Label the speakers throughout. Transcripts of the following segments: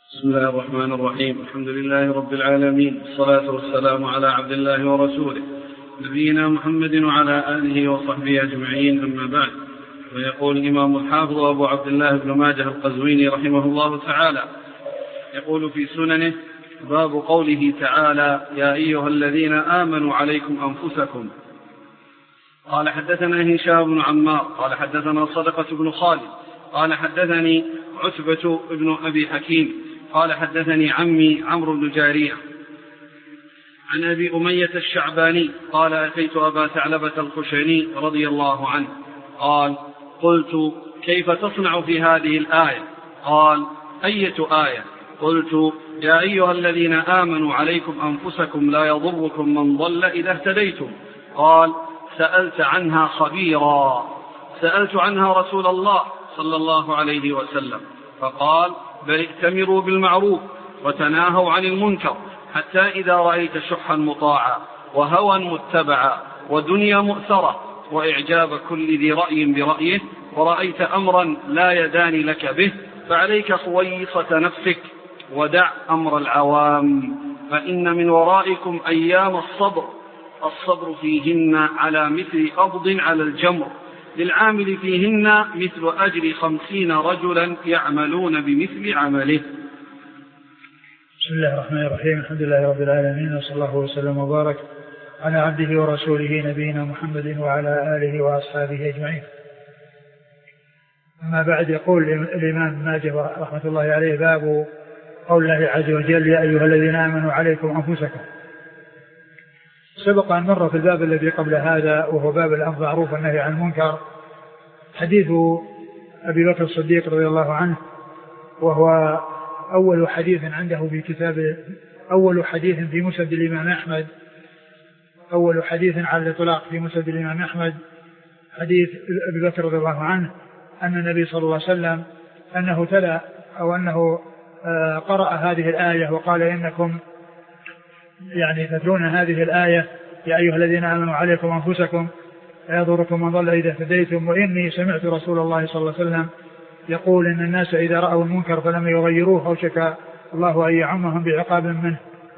Speaker 1: بسم الله الرحمن الرحيم. الحمد لله رب العالمين، والصلاة والسلام على عبد الله ورسوله نبينا محمد وعلى آله وصحبه أجمعين، أما بعد. ويقول الإمام الحافظ أبو عبد الله بن ماجه القزويني رحمه الله تعالى، يقول في سننه: باب قوله تعالى: يا أيها الذين آمنوا عليكم أنفسكم. قال حدثنا هشام بن عمار قال حدثنا صدقة بن خالد قال حدثني عتبة بن أبي حكيم قال حدثني عمي عمرو بن جارية عن أبي أمية الشعباني قال: أتيت أبا ثعلبة الخشني رضي الله عنه قال: قلت: كيف تصنع في هذه الآية؟ قال: أية آية؟ قلت: يا أيها الذين آمنوا عليكم أنفسكم لا يضركم من ضل إذا اهتديتم. قال: سألت عنها خبيرا، سألت عنها رسول الله صلى الله عليه وسلم فقال: بل ائتمروا بالمعروف وتناهوا عن المنكر، حتى إذا رأيت شحا مطاعا وهوى متبعا ودنيا مؤثرة وإعجاب كل ذي رأي برأيه، ورأيت أمرا لا يدان لك به، فعليك خويصة نفسك ودع أمر العوام، فإن من ورائكم أيام الصبر فيهن على مثل قبض على الجمر، للعامل فيهن مثل أجر 50 رجلا يعملون بمثل عمله.
Speaker 2: بسم الله الرحمن الرحيم. الحمد لله رب العالمين، وصلى الله وسلم وبارك على عبده ورسوله نبينا محمد وعلى آله وأصحابه أجمعين. أما بعد، يقول الإمام ماجه رحمة الله عليه: باب قول الله عز وجل: يا أيها الذين آمنوا عليكم أنفسكم. سبق أن مر في الباب الذي قبل هذا، وهو باب الأمر بالمعروف والنهي عن المنكر، حديث أبي بكر الصديق رضي الله عنه، وهو أول حديث عنده في كتاب، أول حديث في مسند الإمام أحمد، أول حديث على الإطلاق في مسند الإمام أحمد، حديث أبي بكر رضي الله عنه أن النبي صلى الله عليه وسلم أنه تلا أو أنه قرأ هذه الآية وقال: إنكم يعني تتلون هذه الآية: يا أيها الذين آمنوا عليكم أنفسكم لا يضركم من ضل إذا اهتديتم، وإني سمعت رسول الله صلى الله عليه وسلم يقول: إن الناس إذا رأوا المنكر فلم يغيروه أوشك الله أن يعمهم بعقاب منه.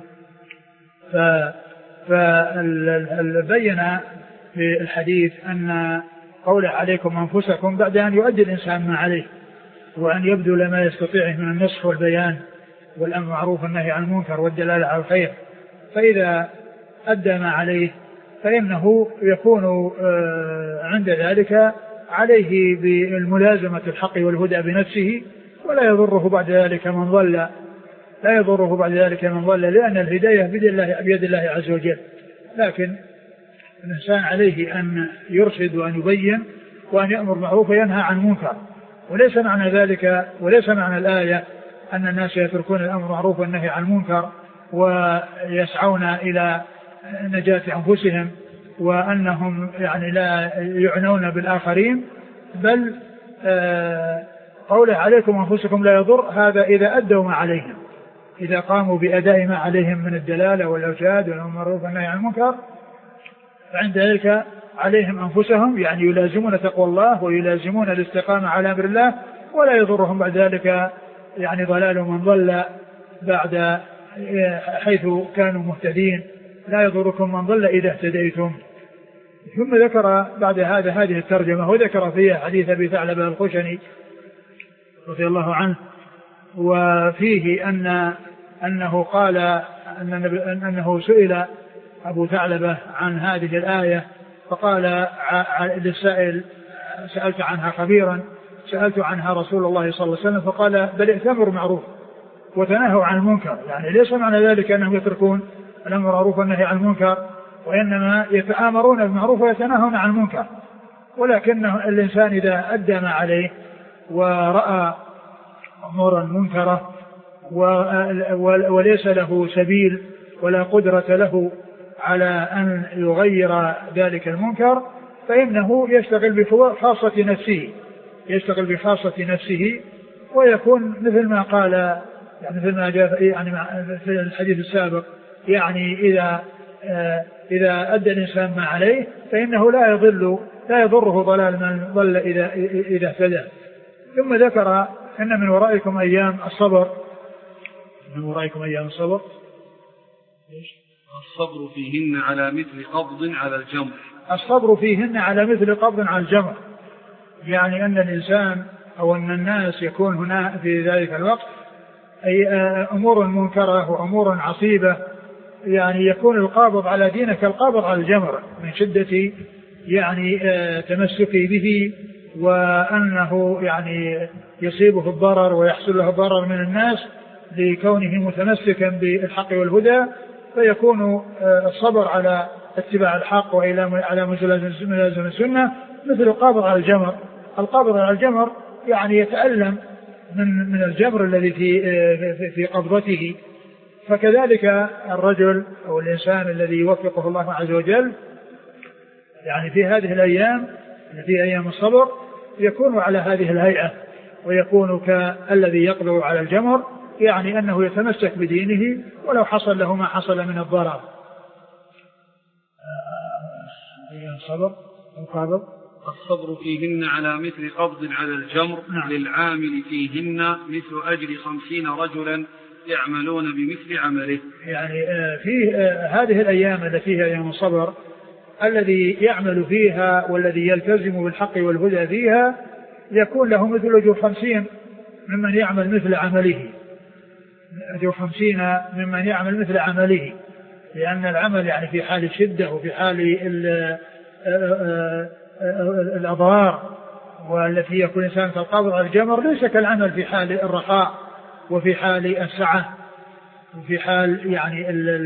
Speaker 2: فبين في الحديث أن قوله عليكم أنفسكم بعد أن يؤدي الإنسان ما عليه، وأن يبذل ما يستطيعه من النصح والبيان والأمر بالمعروف والنهي عن المنكر والدلالة على الخير، فإذا أدى ما عليه فإنه يكون عند ذلك عليه بالملازمة الحق والهدى بنفسه، ولا يضره بعد ذلك من ضل، لا يضره بعد ذلك من ضل، لأن الهداية بيد الله عز وجل. لكن الإنسان عليه أن يرشد وأن يبين وأن يأمر بالمعروف وينهى عن المنكر، وليس معنى ذلك، وليس معنى الآية أن الناس يتركون الأمر بالمعروف والنهي عن المنكر ويسعون إلى نجاة أنفسهم، وأنهم يعني لا يعنون بالآخرين، بل قوله عليكم أنفسكم لا يضر، هذا إذا أدوا ما عليهم، إذا قاموا بأداء ما عليهم من الدلالة والإرشاد والأمر بالمعروف والنهي عن المنكر، فعند ذلك عليهم أنفسهم، يعني يلازمون تقوى الله ويلازمون الاستقامة على أمر الله، ولا يضرهم بعد ذلك يعني ضلال من ضل بعد حيث كانوا مهتدين. لا يضركم من ضل إذا اهتديتم. ثم ذكر بعد هذا هذه الترجمة، وذكر فيها حديث أبي ثعلبة الخشني رضي الله عنه، وفيه أنه قال أنه سئل أبو ثعلبة عن هذه الآية فقال للسائل: سألت عنها خبيرا، سألت عنها رسول الله صلى الله عليه وسلم فقال: بل ائتمروا معروف وتناهوا عن المنكر. يعني ليس معنى ذلك أنهم يتركون الأمر بالمعروف والنهي عن المنكر، وإنما يتآمرون بالمعروف ويتناهون عن المنكر، ولكن الإنسان إذا أدى ما عليه ورأى أمورا منكرة وليس له سبيل ولا قدرة له على أن يغير ذلك المنكر، فإنه يشتغل بخاصة نفسه، يشتغل بخاصة نفسه، ويكون مثل ما قال، يعني مثل ما جاء يعني في الحديث السابق، يعني إذا أدى الإنسان ما عليه فإنه لا يضره ضلال من ضل إذا اهتدى. ثم ذكر أن من ورائكم أيام الصبر من ورائكم أيام الصبر.
Speaker 1: الصبر فيهن على مثل قبض على الجمر.
Speaker 2: الصبر فيهن على مثل قبض على الجمر، يعني أن الإنسان أو أن الناس يكون هنا في ذلك الوقت أي أمور منكرة وأمور عصيبة، يعني يكون القابض على دينه كالقابض على الجمر من شدة يعني تمسكه به، وأنه يعني يصيبه الضرر ويحصل له الضرر من الناس لكونه متمسكا بالحق والهدى، فيكون الصبر على اتباع الحق وعلى ملازمة السنة مثل القابض على الجمر. القابض على الجمر يعني يتألم من الجمر الذي في قبضته، فكذلك الرجل أو الإنسان الذي يوفقه الله عز وجل يعني في هذه الأيام في أيام الصبر يكون على هذه الهيئة، ويكون كالذي يقبض على الجمر، يعني أنه يتمسك بدينه ولو حصل له ما حصل من الضرر.
Speaker 1: الصبر فيهن على مثل قبض على الجمر. نعم. للعامل فيهن مثل أجر 50 رجلا يعملون بمثل عمله.
Speaker 2: يعني في هذه الأيام التي هي أيام الصبر الذي يعمل فيها والذي يلتزم بالحق والهدى فيها يكون له مثل أجر 50 ممن يعمل مثل عمله، أجر 50 ممن يعمل مثل عمله، لأن العمل يعني في حال الشدة وفي حال الأضرار والتي يكون الإنسان كالقابض على الجمر ليس كالعمل في حال الرخاء وفي حال السعة وفي حال يعني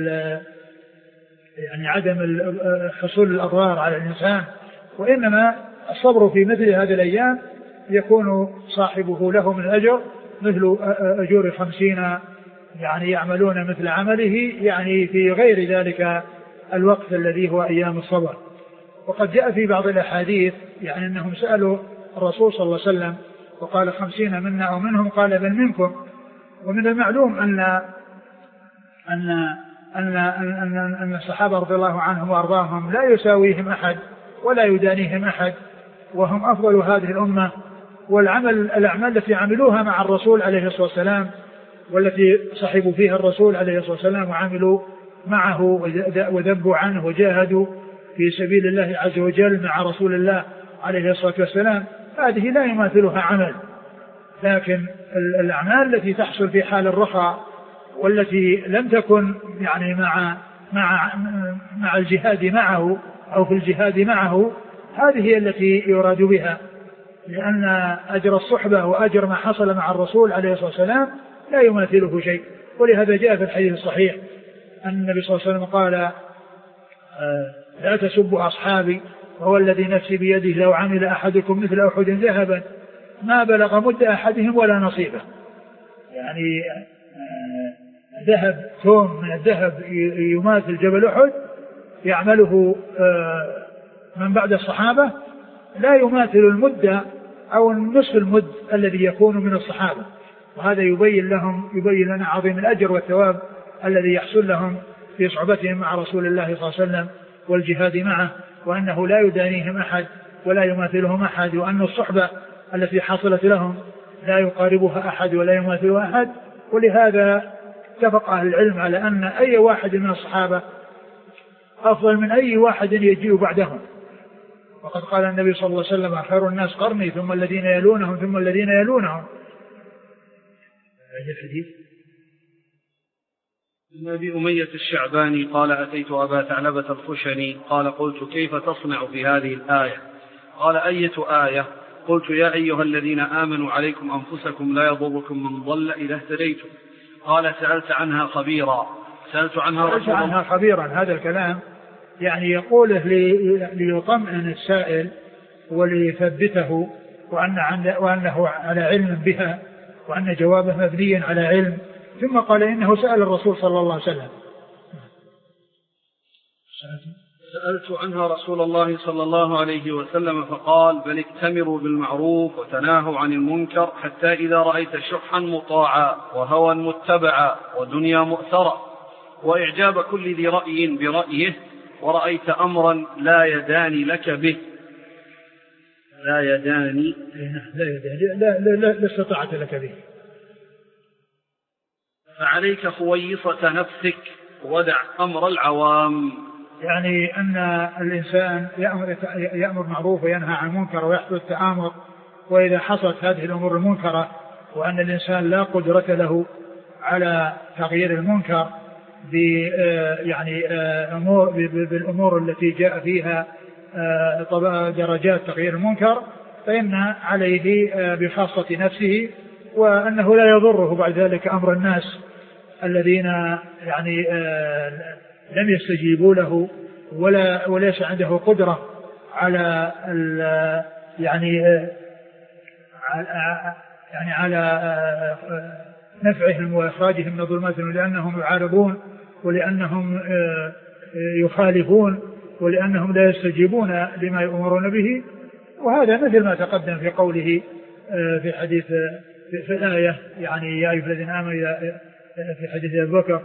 Speaker 2: عدم حصول الأضرار على الإنسان. وإنما الصبر في مثل هذه الأيام يكون صاحبه له من أجر مثل أجور 50 يعني يعملون مثل عمله، يعني في غير ذلك الوقت الذي هو أيام الصبر. وقد جاء في بعض الأحاديث يعني أنهم سألوا الرسول صلى الله عليه وسلم وقال 50 منا أو منهم، قال بل منكم. ومن المعلوم أن الصحابة رضي الله عنهم وأرضاهم لا يساويهم أحد ولا يدانيهم أحد، وهم أفضل هذه الأمة. الأعمال التي عملوها مع الرسول عليه الصلاة والسلام والتي صحبوا فيها الرسول عليه الصلاة والسلام وعملوا معه وذبوا عنه وجاهدوا في سبيل الله عز وجل مع رسول الله عليه الصلاة والسلام، هذه لا يماثلها عمل. لكن الأعمال التي تحصل في حال الرخاء والتي لم تكن يعني مع الجهاد معه أو في الجهاد معه، هذه هي التي يراد بها، لأن أجر الصحبة وأجر ما حصل مع الرسول عليه الصلاة والسلام لا يماثله شيء. ولهذا جاء في الحديث الصحيح أن النبي صلى الله عليه وسلم قال لا تسبوا أصحابي وهو الذي نفسي بيده لو عمل أحدكم مثل أحد ذهبا ما بلغ مد أحدهم ولا نصيبه. يعني ذهب ثوم من الذهب يماثل جبل أحد يعمله من بعد الصحابة لا يماثل المدة أو نصف المد الذي يكون من الصحابة. وهذا يبين لنا عظيم الأجر والثواب الذي يحصل لهم في صحبتهم مع رسول الله صلى الله عليه وسلم والجهاد معه، وأنه لا يدانيهم أحد ولا يماثلهم أحد، وأن الصحبة التي حصلت لهم لا يقاربها أحد ولا يماثلها أحد. ولهذا اتفق أهل العلم على أن أي واحد من الصحابة أفضل من أي واحد يجيء بعدهم. وقد قال النبي صلى الله عليه وسلم خير الناس قرني ثم الذين يلونهم ثم الذين يلونهم. هذا الحديث
Speaker 1: عن أبي أمية الشعباني قال أتيت أبا ثعلبة الخشني قال قلت كيف تصنع في هذه الآية؟ قال أية آية؟ قلت يا أيها الذين آمنوا عليكم أنفسكم لا يضركم من ضل إذا اهتديتم. قال سألت عنها خبيرا. هذا الكلام يعني يقوله ليطمئن السائل وليثبته وأنه على علم بها وأن جوابه مبني على علم. ثم قال إنه سأل الرسول صلى الله عليه وسلم. سألت عنها رسول الله صلى الله عليه وسلم فقال بل ائتمروا بالمعروف وتناهوا عن المنكر حتى إذا رأيت شحا مطاعا وهوى متبعا ودنيا مؤثرة وإعجاب كل ذي رأي برأيه ورأيت أمرا لا يداني لك به
Speaker 2: لا استطاعت لك به
Speaker 1: فعليك خويصة نفسك ودع أمر العوام.
Speaker 2: يعني أن الإنسان يأمر معروف وينهى عن منكر ويحدث التآمر، وإذا حصلت هذه الأمور المنكرة وأن الإنسان لا قدرة له على تغيير المنكر بالأمور التي جاء فيها درجات تغيير المنكر، فإن عليه بخاصة نفسه، وأنه لا يضره بعد ذلك أمر الناس الذين لم يستجيبوا له وليس عنده قدرة على على نفعهم وإخراجهم من الظلمات، لأنهم يعارضون ولأنهم يخالفون ولأنهم لا يستجيبون لما يؤمرون به. وهذا مثل ما تقدم في قوله في حديث في الآية يعني يا أيها الذين آمنوا في حديث أبي بكر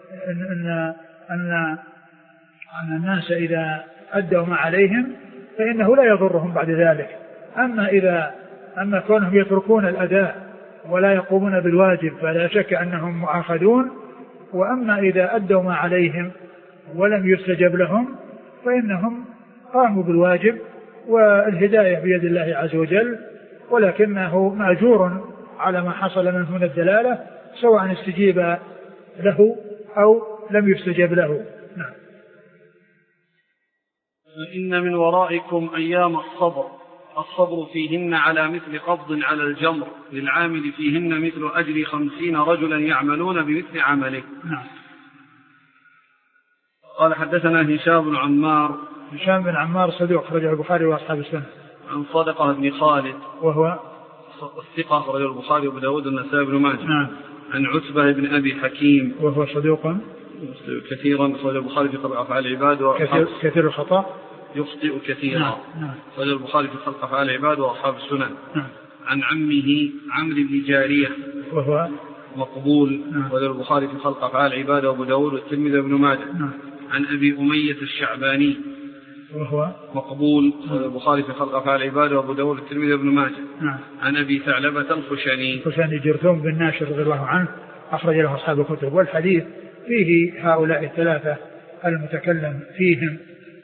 Speaker 2: أن الناس إذا أدوا ما عليهم فإنه لا يضرهم بعد ذلك. أما كونهم يتركون الأداء ولا يقومون بالواجب فلا شك أنهم مؤاخذون، وأما إذا أدوا ما عليهم ولم يستجب لهم فإنهم قاموا بالواجب والهداية بيد الله عز وجل، ولكنه مأجور على ما حصل منه من الدلالة سواء استجيب له أو لم يستجب له. نعم.
Speaker 1: إن من ورائكم أيام الصبر فيهن على مثل قبض على الجمر للعامل فيهن مثل أجر 50 رجلا يعملون بمثل عمله.
Speaker 2: نعم.
Speaker 1: قال حدثنا هشام بن عمار
Speaker 2: صدوق أخرجه البخاري وأصحاب السنة.
Speaker 1: عن صدقة بن خالد
Speaker 2: وهو
Speaker 1: الثقة أخرجه البخاري وأبو داود والنسائي بن ماجه.
Speaker 2: نعم.
Speaker 1: عن عتبة بن أبي حكيم
Speaker 2: وهو صدوق
Speaker 1: كثيرا أخرجه البخاري في خلق أفعال العباد
Speaker 2: كثير الخطأ
Speaker 1: يخطئ كثيرا.
Speaker 2: نعم.
Speaker 1: أخرجه البخاري في خلق أفعال العباد وأصحاب السنن.
Speaker 2: نعم.
Speaker 1: عن عمه عمرو بن جارية
Speaker 2: وهو
Speaker 1: مقبول.
Speaker 2: نعم.
Speaker 1: أخرجه البخاري في خلق أفعال العباد وأبو داود والترمذي بن ماجه.
Speaker 2: نعم.
Speaker 1: عن أبي أمية الشعباني
Speaker 2: وهو
Speaker 1: مقبول. البخاري في خلق أفعال العباد وأبو داود والترمذي بن ماجه.
Speaker 2: نعم.
Speaker 1: عن أبي ثعلبة الخشني
Speaker 2: جرثوم بن ناشر رضي الله عنه أخرج له أصحاب الكتب. والحديث فيه هؤلاء الثلاثة المتكلم فيهم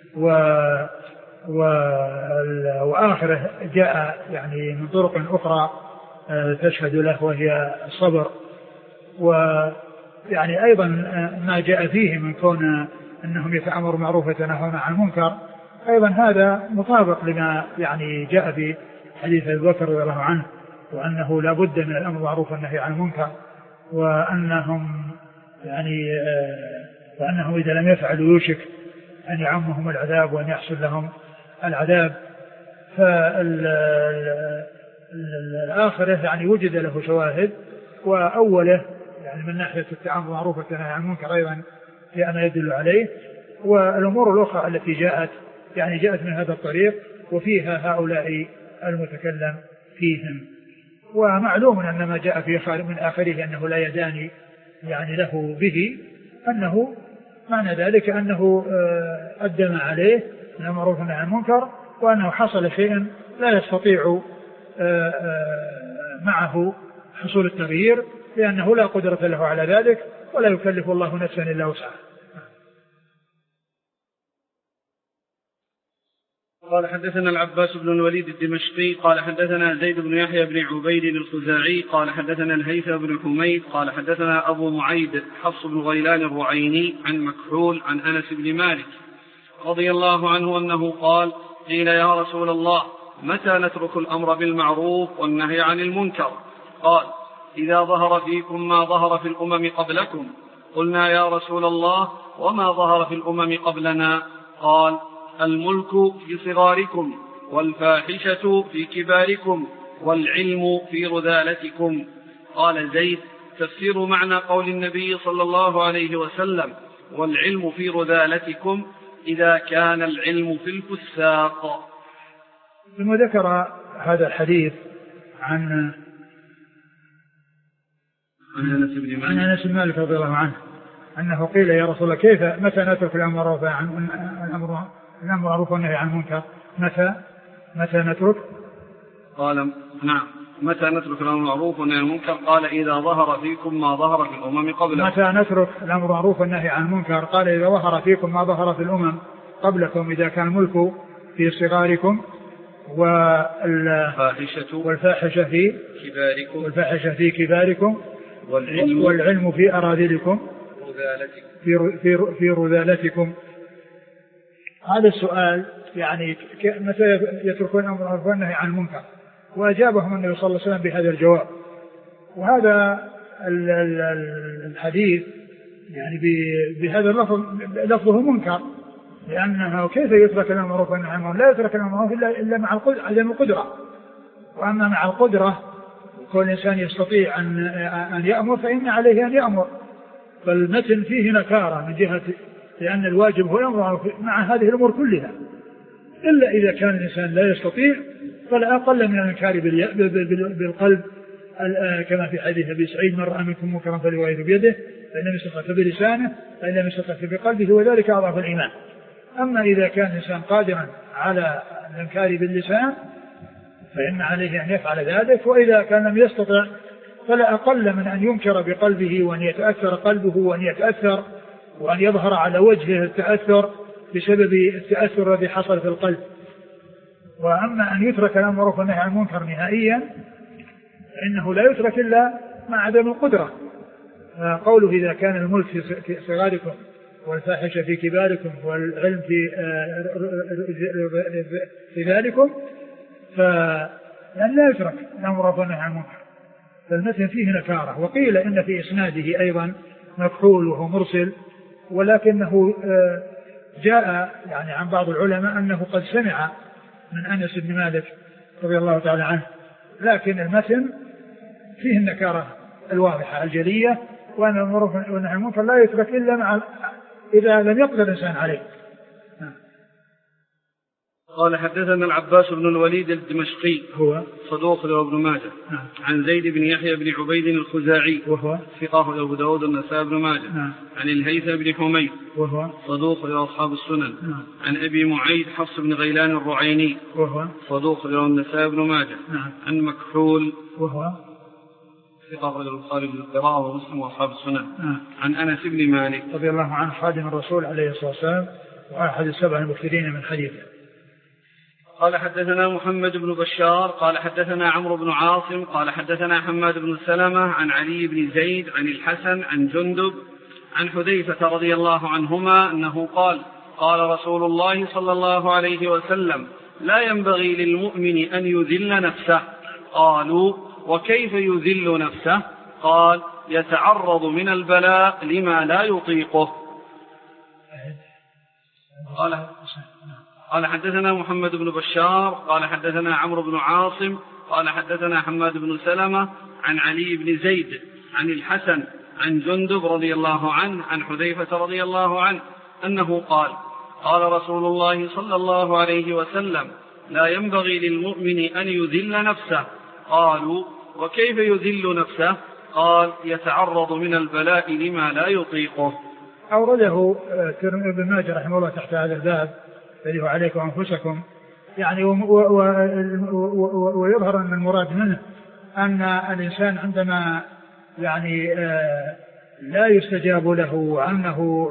Speaker 2: وآخره جاء يعني من طرق أخرى تشهد له وهي الصبر. ويعني أيضا ما جاء فيه من كون أنهم يتأمروا معروف ويتناهون عن المنكر أيضا هذا مطابق لما يعني جاء في حديث أبي بكر رضي الله عنه، وأنه لا بد من الأمر معروف والنهي عن المنكر، وأنهم إذا لم يفعلوا يوشك أن يعمهم العذاب وأن يحصل لهم العذاب. فالآخرة يعني وجد له شواهد، وأوله يعني من ناحية التعامل معروف والنهي عن المنكر أيضا جاء ما يدل عليه، والأمور الأخرى التي جاءت من هذا الطريق وفيها هؤلاء المتكلم فيهم. ومعلوم أن ما جاء في من آخره أنه لا يداني يعني له به، أنه معنى ذلك أنه أدم عليه من المعروف والنهي عن المنكر، وأنه حصل شيء لا يستطيع معه حصول التغيير، لأنه لا قدرة له على ذلك ولا يكلف الله نفسا إلا وسعها.
Speaker 1: قال حدثنا العباس بن الوليد الدمشقي قال حدثنا زيد بن يحيى بن عبيد الخزاعي قال حدثنا الهيثم بن حميد قال حدثنا أبو معيد حفص بن غيلان الرعيني عن مكحول عن أنس بن مالك رضي الله عنه أنه قال: قيل يا رسول الله متى نترك الأمر بالمعروف والنهي عن المنكر؟ قال: إذا ظهر فيكم ما ظهر في الأمم قبلكم. قلنا يا رسول الله وما ظهر في الأمم قبلنا؟ قال: الملك في صغاركم، والفاحشة في كباركم، والعلم في رذالتكم. قال زيد: تفسير معنى قول النبي صلى الله عليه وسلم والعلم في رذالتكم إذا كان العلم في الفساق.
Speaker 2: ثم ذكر هذا الحديث عن أنس بن مالك رضي الله عنه أنه قيل يا رسول الله كيف متى نترك الأمر معروف والنهي عن المنكر؟ متى نترك؟
Speaker 1: قال: نعم. متى نترك الأمر المعروف والنهي عن المنكر؟ قال إذا ظهر فيكم ما ظهر في الأمم قبلكم.
Speaker 2: متى نترك الأمر المعروف والنهي عن المنكر؟ قال إذا ظهر فيكم ما ظهر في الأمم قبلكم، إذا كان الملك في صغاركم والفاحشة في كباركم والعلم في أراذلكم في رذالتكم. هذا السؤال يعني متى يتركون الأمر المعروف والنهي عن المنكر؟ وأجابهم النبي صلى الله عليه وسلم بهذا الجواب. وهذا الحديث يعني بهذا اللفظ لفظه منكر، لأنه كيف يترك الأمر المعروف والنهي عن المنكر؟ لا يترك الأمر المعروف إلا مع عدم القدرة. وأما مع القدرة كل إنسان يستطيع أن يأمر فإن عليه أن يأمر. فالمتن فيه نكارة من جهة لأن الواجب هو الأمر المعروف مع هذه الأمور كلها، إلا إذا كان الإنسان لا يستطيع فلا أقل من الإنكار بالقلب، كما في حديث أبي سعيد: من رأى منكم منكرا فليغيره بيده فإن لم يستطع فبلسانه فإن لم يستطع بقلبه وذلك أضعف الإيمان. أما إذا كان الإنسان قادرا على الإنكار باللسان فإن عليه أن يفعل ذلك، وإذا كان لم يستطع فلا أقل من أن ينكر بقلبه وأن يتأثر قلبه وأن يتأثر وأن يظهر على وجهه التأثر بسبب التأثر الذي حصل في القلب. وأما أن يترك الأمر بالمعروف والنهي عن المنكر نهائيا فإنه لا يترك إلا مع عدم القدرة. قوله إذا كان الملك في صغاركم والفاحشة في كباركم والعلم في ذلكم فلن لا يترك الأمر بالمعروف والنهي عن المنكر. فالمتن فيه نكارة. وقيل إن في إسناده أيضا مكحول وهو مرسل، ولكنه جاء يعني عن بعض العلماء أنه قد سمع من أنس بن مالك رضي الله تعالى عنه، لكن المتن فيه النكارة الواضحة الجلية، وأن المعروف والنهي عن المنكر لا يترك إلا إذا لم يقدر الإنسان عليه.
Speaker 1: قال حدثنا العباس بن الوليد الدمشقي
Speaker 2: هو
Speaker 1: صدوق له ابن ماجه عن زيد بن يحيى بن عبيد الخزاعي
Speaker 2: وهو
Speaker 1: ثقة له أبو داود والنسائي بن ماجه عن الهيثم بن حميد
Speaker 2: وهو
Speaker 1: صدوق له أصحاب السنن عن أبي معيد حفص بن غيلان الرعيني
Speaker 2: وهو
Speaker 1: صدوق له النسائي بن ماجه عن مكحول
Speaker 2: وهو
Speaker 1: ثقة له البخاري بالقراءة ومسلم وأصحاب السنن عن أنس بن مالك
Speaker 2: رضي الله عنه خادم الرسول عليه الصلاة والسلام وأحد السبع المكثرين من حديثه.
Speaker 1: قال حدثنا محمد بن بشار قال حدثنا عمرو بن عاصم قال حدثنا حماد بن سلمة عن علي بن زيد عن الحسن عن جندب عن حذيفة رضي الله عنهما أنه قال قال رسول الله صلى الله عليه وسلم: لا ينبغي للمؤمن أن يذل نفسه. قالوا: وكيف يذل نفسه؟ قال: يتعرض من البلاء لما لا يطيقه. قال حدثنا محمد بن بشار قال حدثنا عمرو بن عاصم قال حدثنا حماد بن سلمة عن علي بن زيد عن الحسن عن جندب رضي الله عنه عن حذيفة رضي الله عنه أنه قال قال رسول الله صلى الله عليه وسلم: لا ينبغي للمؤمن أن يذل نفسه. قالوا: وكيف يذل نفسه؟ قال: يتعرض من البلاء لما لا يطيقه.
Speaker 2: أورده ابن ماجه رحمه الله تحت هذا الباب الذي هو عليكم أنفسكم، يعني ويظهر أن المراد منه أن الإنسان عندما يعني لا يستجاب له وأنه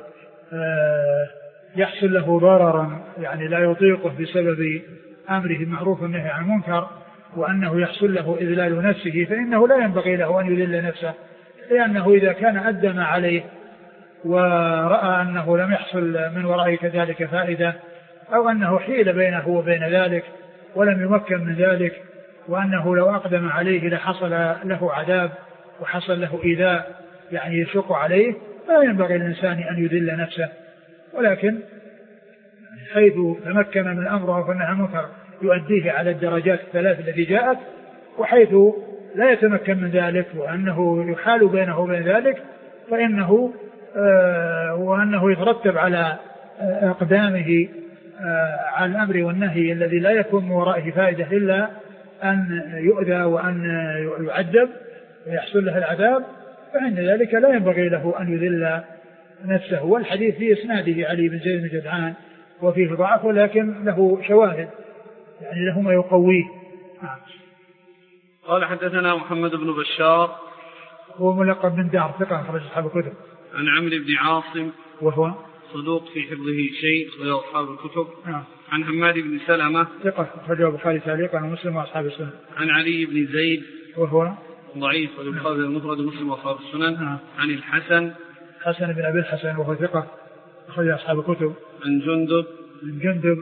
Speaker 2: يحصل له ضررا يعني لا يطيقه بسبب أمره المعروف والنهي عن المنكر، وأنه يحصل له إذلال نفسه، فإنه لا ينبغي له أن يذل نفسه، لأنه إذا كان أدى ما عليه ورأى أنه لم يحصل من ورائه كذلك فائدة، أو أنه حيل بينه وبين ذلك ولم يمكن من ذلك، وأنه لو أقدم عليه لحصل له عذاب وحصل له إيذاء يعني يشق عليه، لا ينبغي للإنسان أن يذل نفسه، ولكن حيث تمكن من أمره فإنه منكر يؤديه على الدرجات الثلاث التي جاءت، وحيث لا يتمكن من ذلك وأنه يحال بينه وبين ذلك فإنه وأنه يترتب على أقدامه على الأمر والنهي الذي لا يكون من ورائه فائدة إلا أن يؤذى وأن يعذب ويحصل له العذاب، فإن ذلك لا ينبغي له أن يذل نفسه. والحديث في إسناده علي بن زيد بن جدعان وفيه ضعف، ولكن له شواهد يعني له ما يقويه.
Speaker 1: قال حدثنا محمد بن بشار
Speaker 2: هو ملقب بن دار ثقة أخرج أصحاب الكتب.
Speaker 1: عن عمرو بن عاصم
Speaker 2: وهو
Speaker 1: صدوق في حفظه شيء أخرج أصحاب الكتب. عن حماد بن سلمة
Speaker 2: ثقة أخرجه البخاري تعليقا ومسلم وأصحاب السنن.
Speaker 1: عن علي بن زيد
Speaker 2: وهو
Speaker 1: ضعيف والبخاري المفرد ومسلم وأصحاب السنن. عن الحسن
Speaker 2: بن أبي الحسن وهو ثقة أخرج أصحاب الكتب.
Speaker 1: عن جندب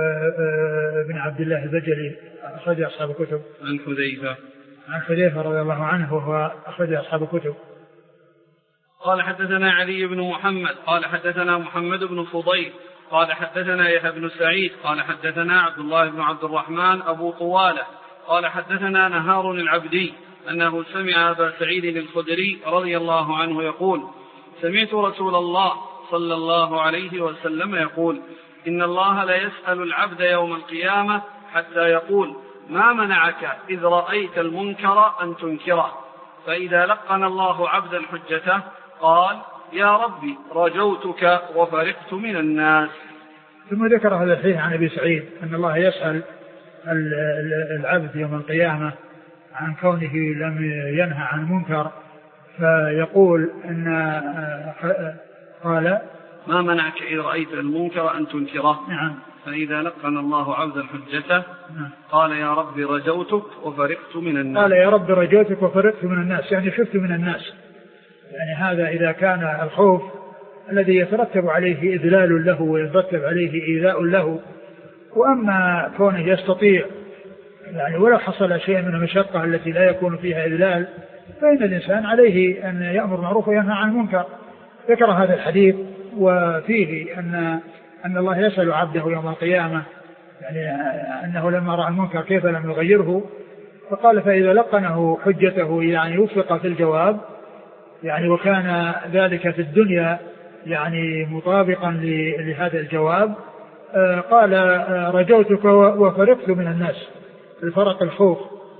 Speaker 2: بن عبد الله البجلي أخرج أصحاب الكتب.
Speaker 1: عن
Speaker 2: حذيفة رضي الله عنه وهو أخرج أصحاب الكتب.
Speaker 1: قال حدثنا علي بن محمد قال حدثنا محمد بن فضيل قال حدثنا يحيى بن سعيد قال حدثنا عبد الله بن عبد الرحمن أبو طوالة قال حدثنا نهار العبدي أنه سمع أبا سعيد الخدري رضي الله عنه يقول سمعت رسول الله صلى الله عليه وسلم يقول إن الله لا يسأل العبد يوم القيامة حتى يقول ما منعك إذ رأيت المنكر أن تنكره، فإذا لقن الله عبدا حجته قال يا ربي رجوتك وفرقت من الناس.
Speaker 2: ثم ذكر هذا الحديث عن أبي سعيد أن الله يسأل العبد يوم القيامة عن كونه لم ينهى عن منكر، فيقول أن قال
Speaker 1: ما منعك إذ رأيت المنكر أن تنكره.
Speaker 2: نعم.
Speaker 1: فإذا لقن الله عبدا حجته قال يا رب رجوتك وفرقت من الناس.
Speaker 2: قال يا رب رجوتك وفرقت من الناس، يعني خفت من الناس. يعني هذا إذا كان الخوف الذي يترتب عليه إذلال له ويترتب عليه إيذاء له، وأما كونه يستطيع يعني ولو حصل شيء من المشقة التي لا يكون فيها إذلال فإن الإنسان عليه أن يأمر معروف وينهى عن المنكر. ذكر هذا الحديث وفيه أن الله يسأل عبده يوم القيامة يعني أنه لما رأى المنكر كيف لم يغيره، فقال فإذا لقنه حجته يعني وفق في الجواب يعني وكان ذلك في الدنيا يعني مطابقا لهذا الجواب قال رجوتك وفرقت من الناس. الفرق الخوف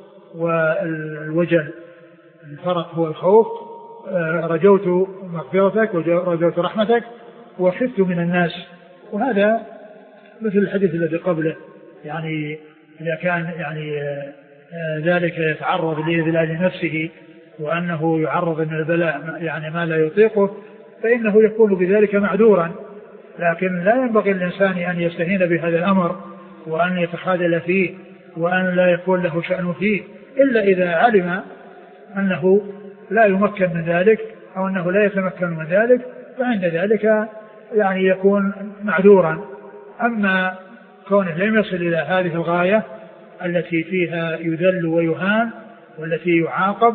Speaker 2: والوجل، الفرق هو الخوف، رجوت مغفرتك ورجوت رحمتك وخفت من الناس. وهذا مثل الحديث الذي قبله، يعني إذا كان يعني ذلك يتعرض لإذلال نفسه وأنه يعرض من البلاء يعني ما لا يطيقه فإنه يكون بذلك معذورا، لكن لا ينبغي الإنسان أن يستهين بهذا الأمر وأن يتخاذل فيه وأن لا يكون له شأن فيه إلا إذا علم أنه لا يمكن من ذلك أو أنه لا يتمكن من ذلك، فعند ذلك يعني يكون معذورا. أما كونه لم يصل إلى هذه الغاية التي فيها يذل ويهان والتي يعاقب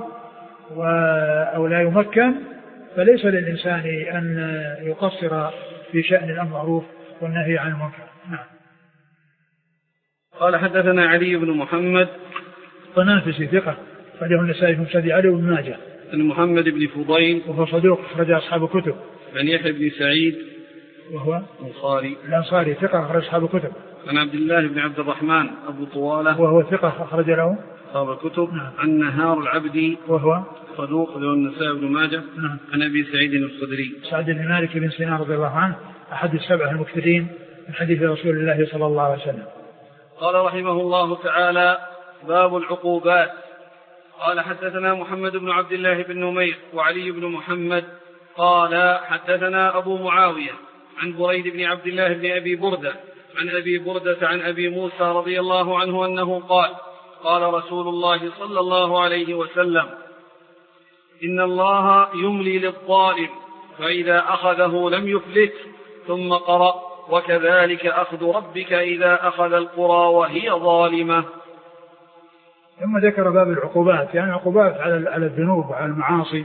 Speaker 2: أو لا يمكن فليس للإنسان أن يقصر في شأن الأمر بالمعروف والنهي عن المنكر. نعم.
Speaker 1: قال حدثنا علي بن محمد
Speaker 2: طنافسي ثقة أخرجه النسائي في مسند علي بن ماجه.
Speaker 1: عن محمد بن فضيل
Speaker 2: وهو صدوق أخرج أصحاب الكتب.
Speaker 1: عن يحيى بن سعيد
Speaker 2: وهو
Speaker 1: الأنصاري
Speaker 2: ثقة أخرج أصحاب الكتب.
Speaker 1: عن عبد الله بن عبد الرحمن أبو طوالة
Speaker 2: وهو ثقة أخرج له
Speaker 1: أصحاب الكتب.
Speaker 2: نعم.
Speaker 1: عن نهار العبدي وهو
Speaker 2: صدوق
Speaker 1: له النسائي بن ماجه.
Speaker 2: نعم.
Speaker 1: عن أبي سعيد الخدري
Speaker 2: سعد بن مالك بن سنان رضي الله عنه أحد السبعة المكثرين من حديث رسول الله صلى الله عليه وسلم.
Speaker 1: قال رحمه الله تعالى: باب العقوبات. قال حدثنا محمد بن عبد الله بن نمير وعلي بن محمد قال حدثنا أبو معاوية عن بريد بن عبد الله بن أبي بردة عن أبي بردة عن أبي موسى رضي الله عنه أنه قال: قال رسول الله صلى الله عليه وسلم: إن الله يملي للظالم فإذا أخذه لم يفلت. ثم قرأ: وكذلك أخذ ربك إذا أخذ القرى وهي ظالمة.
Speaker 2: ثم ذكر باب العقوبات، يعني عقوبات على الذنوب وعلى المعاصي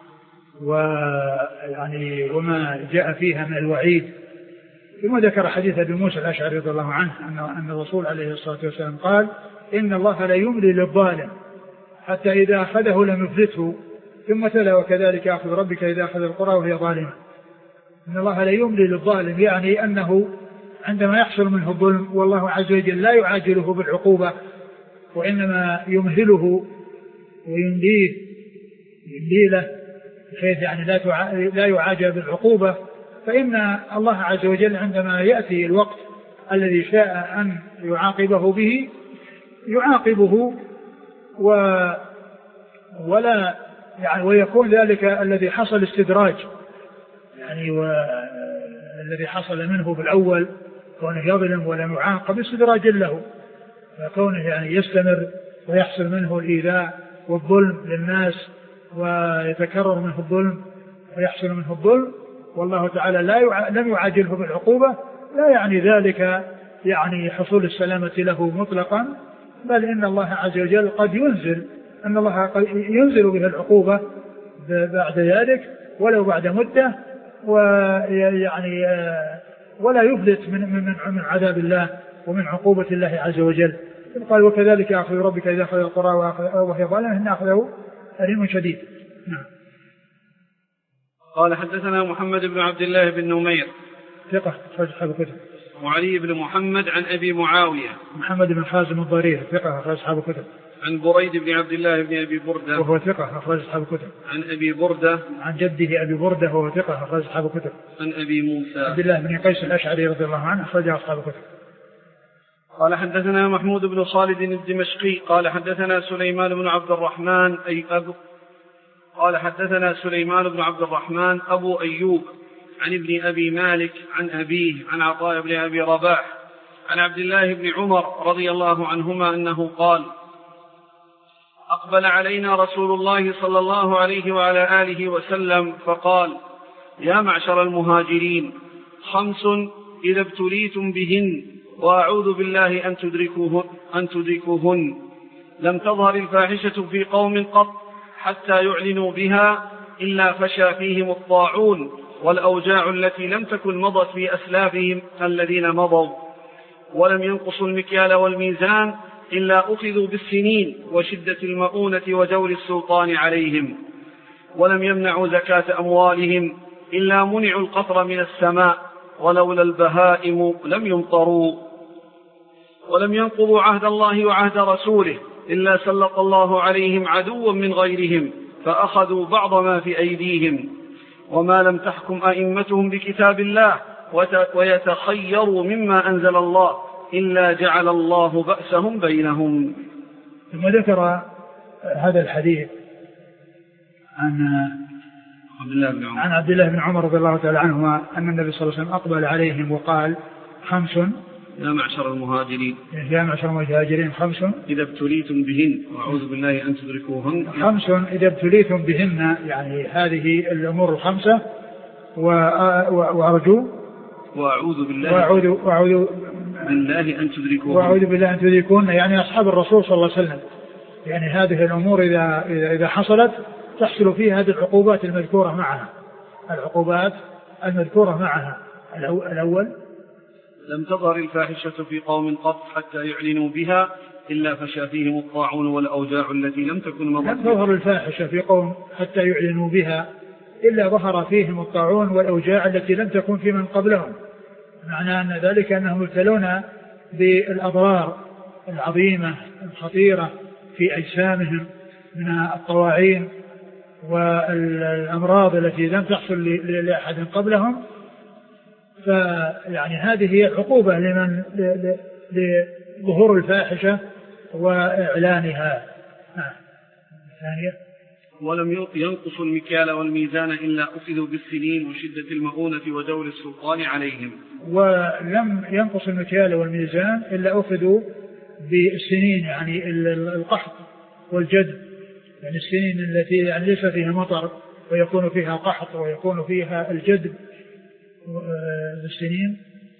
Speaker 2: ويعني وما جاء فيها من الوعيد. ثم ذكر حديث أبي موسى الأشعري رضي الله عنه أن الرسول عليه الصلاة والسلام قال: إن الله لا يملي للظالم حتى إذا أخذه لم يفلته. ثم تلا: وكذلك أخذ ربك إذا أخذ القرى وهي ظالمة. إن الله لا يملي للظالم، يعني أنه عندما يحصل منه الظلم والله عز وجل لا يعاجله بالعقوبة وإنما يمهله ويمليه له بحيث يعني لا يعاجل بالعقوبة. فإن الله عز وجل عندما يأتي الوقت الذي شاء أن يعاقبه به يعاقبه ولا يعني ويكون ذلك الذي حصل استدراج يعني والذي حصل منه بالأول كونه يظلم ولم يعاقب استدراج له، فكونه يعني يستمر ويحصل منه الإيذاء والظلم للناس ويتكرر منه الظلم ويحصل منه الظلم والله تعالى لم يعاجله بالعقوبة، لا يعني ذلك يعني حصول السلامة له مطلقا، بل إن الله عز وجل قد ينزل به العقوبة بعد ذلك ولو بعد مدة، ويعني ولا يفلت من عذاب الله ومن عقوبة الله عز وجل. قال وكذلك أخذ ربك إذا أخذ القرى وهي ظالمة إن أخذه أليم شديد. نعم.
Speaker 1: قال حدثنا محمد بن عبد الله بن نمير
Speaker 2: ثقة أخرج أصحاب الكتب.
Speaker 1: وعلي بن محمد عن أبي معاوية
Speaker 2: محمد بن حازم الضرير ثقة أخرج أصحاب الكتب.
Speaker 1: عن بريد بن عبد الله بن أبي بردة
Speaker 2: وهو ثقة أخرج أصحاب الكتب.
Speaker 1: عن أبي بردة
Speaker 2: عن جده أبي بردة وهو ثقة أخرج أصحاب الكتب.
Speaker 1: عن أبي موسى
Speaker 2: عبد الله بن قيس الأشعري رضي الله عنه أخرج أصحاب الكتب.
Speaker 1: قال حدثنا محمود بن خالد الدمشقي قال حدثنا سليمان بن عبد الرحمن قال حدثنا سليمان بن عبد الرحمن أبو أيوب عن ابن أبي مالك عن أبيه عن عطاء بن أبي رباح عن عبد الله بن عمر رضي الله عنهما أنه قال أقبل علينا رسول الله صلى الله عليه وعلى آله وسلم فقال يا معشر المهاجرين 5 إذا ابتليتم بهن وأعوذ بالله أن تدركوهن لم تظهر الفاحشة في قوم قط حتى يعلنوا بها إلا فشى فيهم الطاعون والأوجاع التي لم تكن مضت في أسلافهم الذين مضوا ولم ينقصوا المكيال والميزان إلا أخذوا بالسنين وشدة المؤونة وجور السلطان عليهم ولم يمنعوا زكاة أموالهم إلا منعوا القطر من السماء ولولا البهائم لم يمطروا ولم ينقضوا عهد الله وعهد رسوله إلا سلط الله عليهم عدوا من غيرهم فأخذوا بعض ما في أيديهم وما لم تحكم أئمتهم بكتاب الله ويتخيروا مما أنزل الله إلا جعل الله بأسهم بينهم.
Speaker 2: ثم ذكر هذا الحديث عن عبد الله بن عمر رضي الله تعالى عنهما أن النبي صلى الله عليه وسلم أقبل عليهم وقال 5
Speaker 1: يا معشر المهاجرين
Speaker 2: 5
Speaker 1: إذا ابتليتم بهن وأعوذ بالله أن تدركوهن
Speaker 2: 5 إذا ابتليتم بهن يعني هذه الأمور 5 وأعوذ بالله أن تدركوهن يعني أصحاب الرسول صلى الله عليه وسلم، يعني هذه الأمور إذا حصلت تحصل فيها هذه العقوبات المذكورة معها الأول
Speaker 1: لم تظهر الفاحشة في قوم قط حتى يعلنوا بها إلا فشى فيهم الطاعون والأوجاع التي لم تكن مضت.
Speaker 2: لم تظهر الفاحشة في قوم حتى يعلنوا بها إلا ظهر فيهم الطاعون والأوجاع التي لم تكن في من قبلهم، معنى أن ذلك أنهم يبتلون بالأضرار العظيمة الخطيرة في أجسامهم من الطواعين والأمراض التي لم تحصل لأحد قبلهم، فيعني هذه هي العقوبة لظهور الفاحشة وإعلانها. ثانية
Speaker 1: ولم ينقصوا المكيال والميزان إلا أخذوا بالسنين وشدة المؤونة ودور السلطان عليهم.
Speaker 2: ولم ينقص المكيال والميزان إلا أخذوا بالسنين يعني القحط والجد، يعني السنين التي يعني ليس فيها مطر ويكون فيها قحط ويكون فيها الجد بالسنين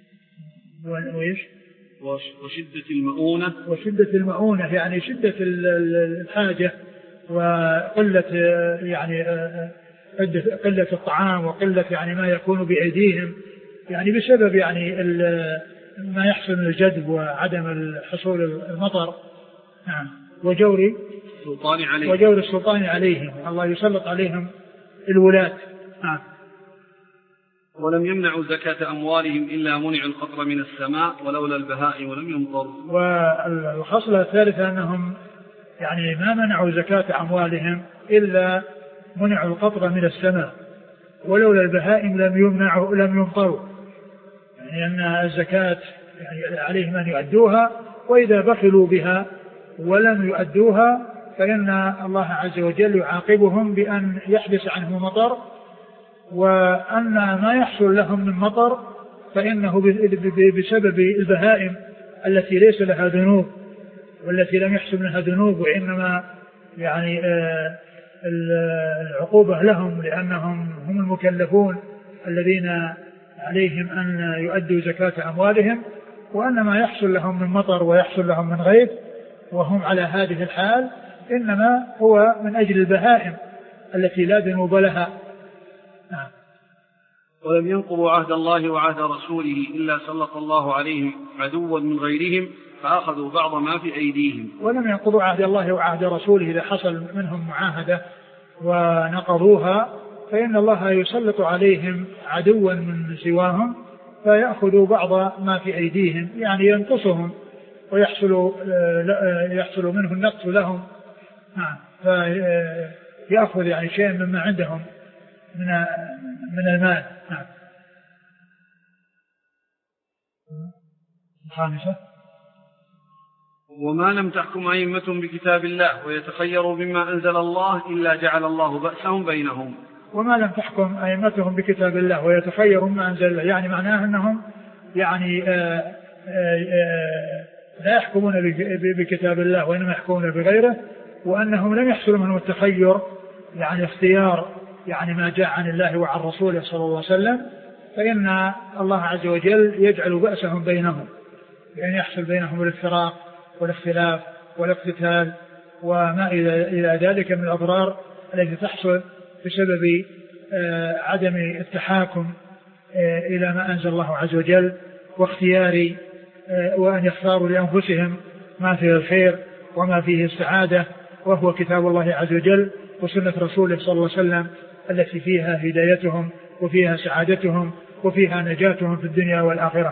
Speaker 2: وشدة المؤونة يعني شدة الحاجة وقلة يعني قلة الطعام وقلة يعني ما يكون بأيديهم يعني بسبب يعني ما يحصل من الجدب وعدم حصول المطر. نعم. وجور السلطان عليهم، الله يسلط عليهم الولاة. نعم.
Speaker 1: ولم يمنعوا زكاة أموالهم إلا منعوا القطر من السماء ولولا البهائم ولم يمطروا.
Speaker 2: والخصلة الثالثة أنهم يعني ما منعوا زكاة أموالهم إلا منعوا القطر من السماء ولولا البهائم لم يمطروا، يعني أن الزكاة يعني عليهم أن يؤدوها، وإذا بخلوا بها ولم يؤدوها فإن الله عز وجل يعاقبهم بأن يحبس عنهم المطر، وأن ما يحصل لهم من مطر فإنه بسبب البهائم التي ليس لها ذنوب والتي لم يحصل منها ذنوب، وإنما يعني العقوبة لهم لأنهم هم المكلفون الذين عليهم أن يؤدوا زكاة أموالهم، وأن ما يحصل لهم من مطر ويحصل لهم من غيث وهم على هذه الحال إنما هو من أجل البهائم التي لا ذنوب لها.
Speaker 1: ولم ينقضوا عهد الله وعهد رسوله إلا سلط الله عليهم عدوا من غيرهم فأخذوا بعض ما في أيديهم.
Speaker 2: ولم ينقضوا عهد الله وعهد رسوله إذا حصل منهم معاهدة ونقضوها فإن الله يسلط عليهم عدوا من سواهم فيأخذوا بعض ما في أيديهم، يعني ينقصهم ويحصل منه النقص لهم، فيأخذ يعني شيء مما عندهم من المال. الخامسة:
Speaker 1: وما لم تحكم أئمتهم بكتاب الله ويتخيروا مما أنزل الله إلا جعل الله بأسهم بينهم.
Speaker 2: وما لم تحكم أئمتهم بكتاب الله ويتخيروا مما أنزل الله، يعني معناه أنهم يعني لا يحكمون بكتاب الله وإنما يحكمون بغيره، وأنهم لم يحصل منهم التخير يعني اختيار يعني ما جاء عن الله وعن رسوله صلى الله عليه وسلم، فإن الله عز وجل يجعل بأسهم بينهم، يعني يحصل بينهم الافتراق والاختلاف والاقتتال وما إلى ذلك من الأضرار التي تحصل بسبب عدم التحاكم إلى ما أنزل الله عز وجل واختيار وأن يختاروا لأنفسهم ما فيه الخير وما فيه السعادة، وهو كتاب الله عز وجل وسنة رسوله صلى الله عليه وسلم التي فيها هدايتهم وفيها سعادتهم وفيها نجاتهم في الدنيا والآخرة.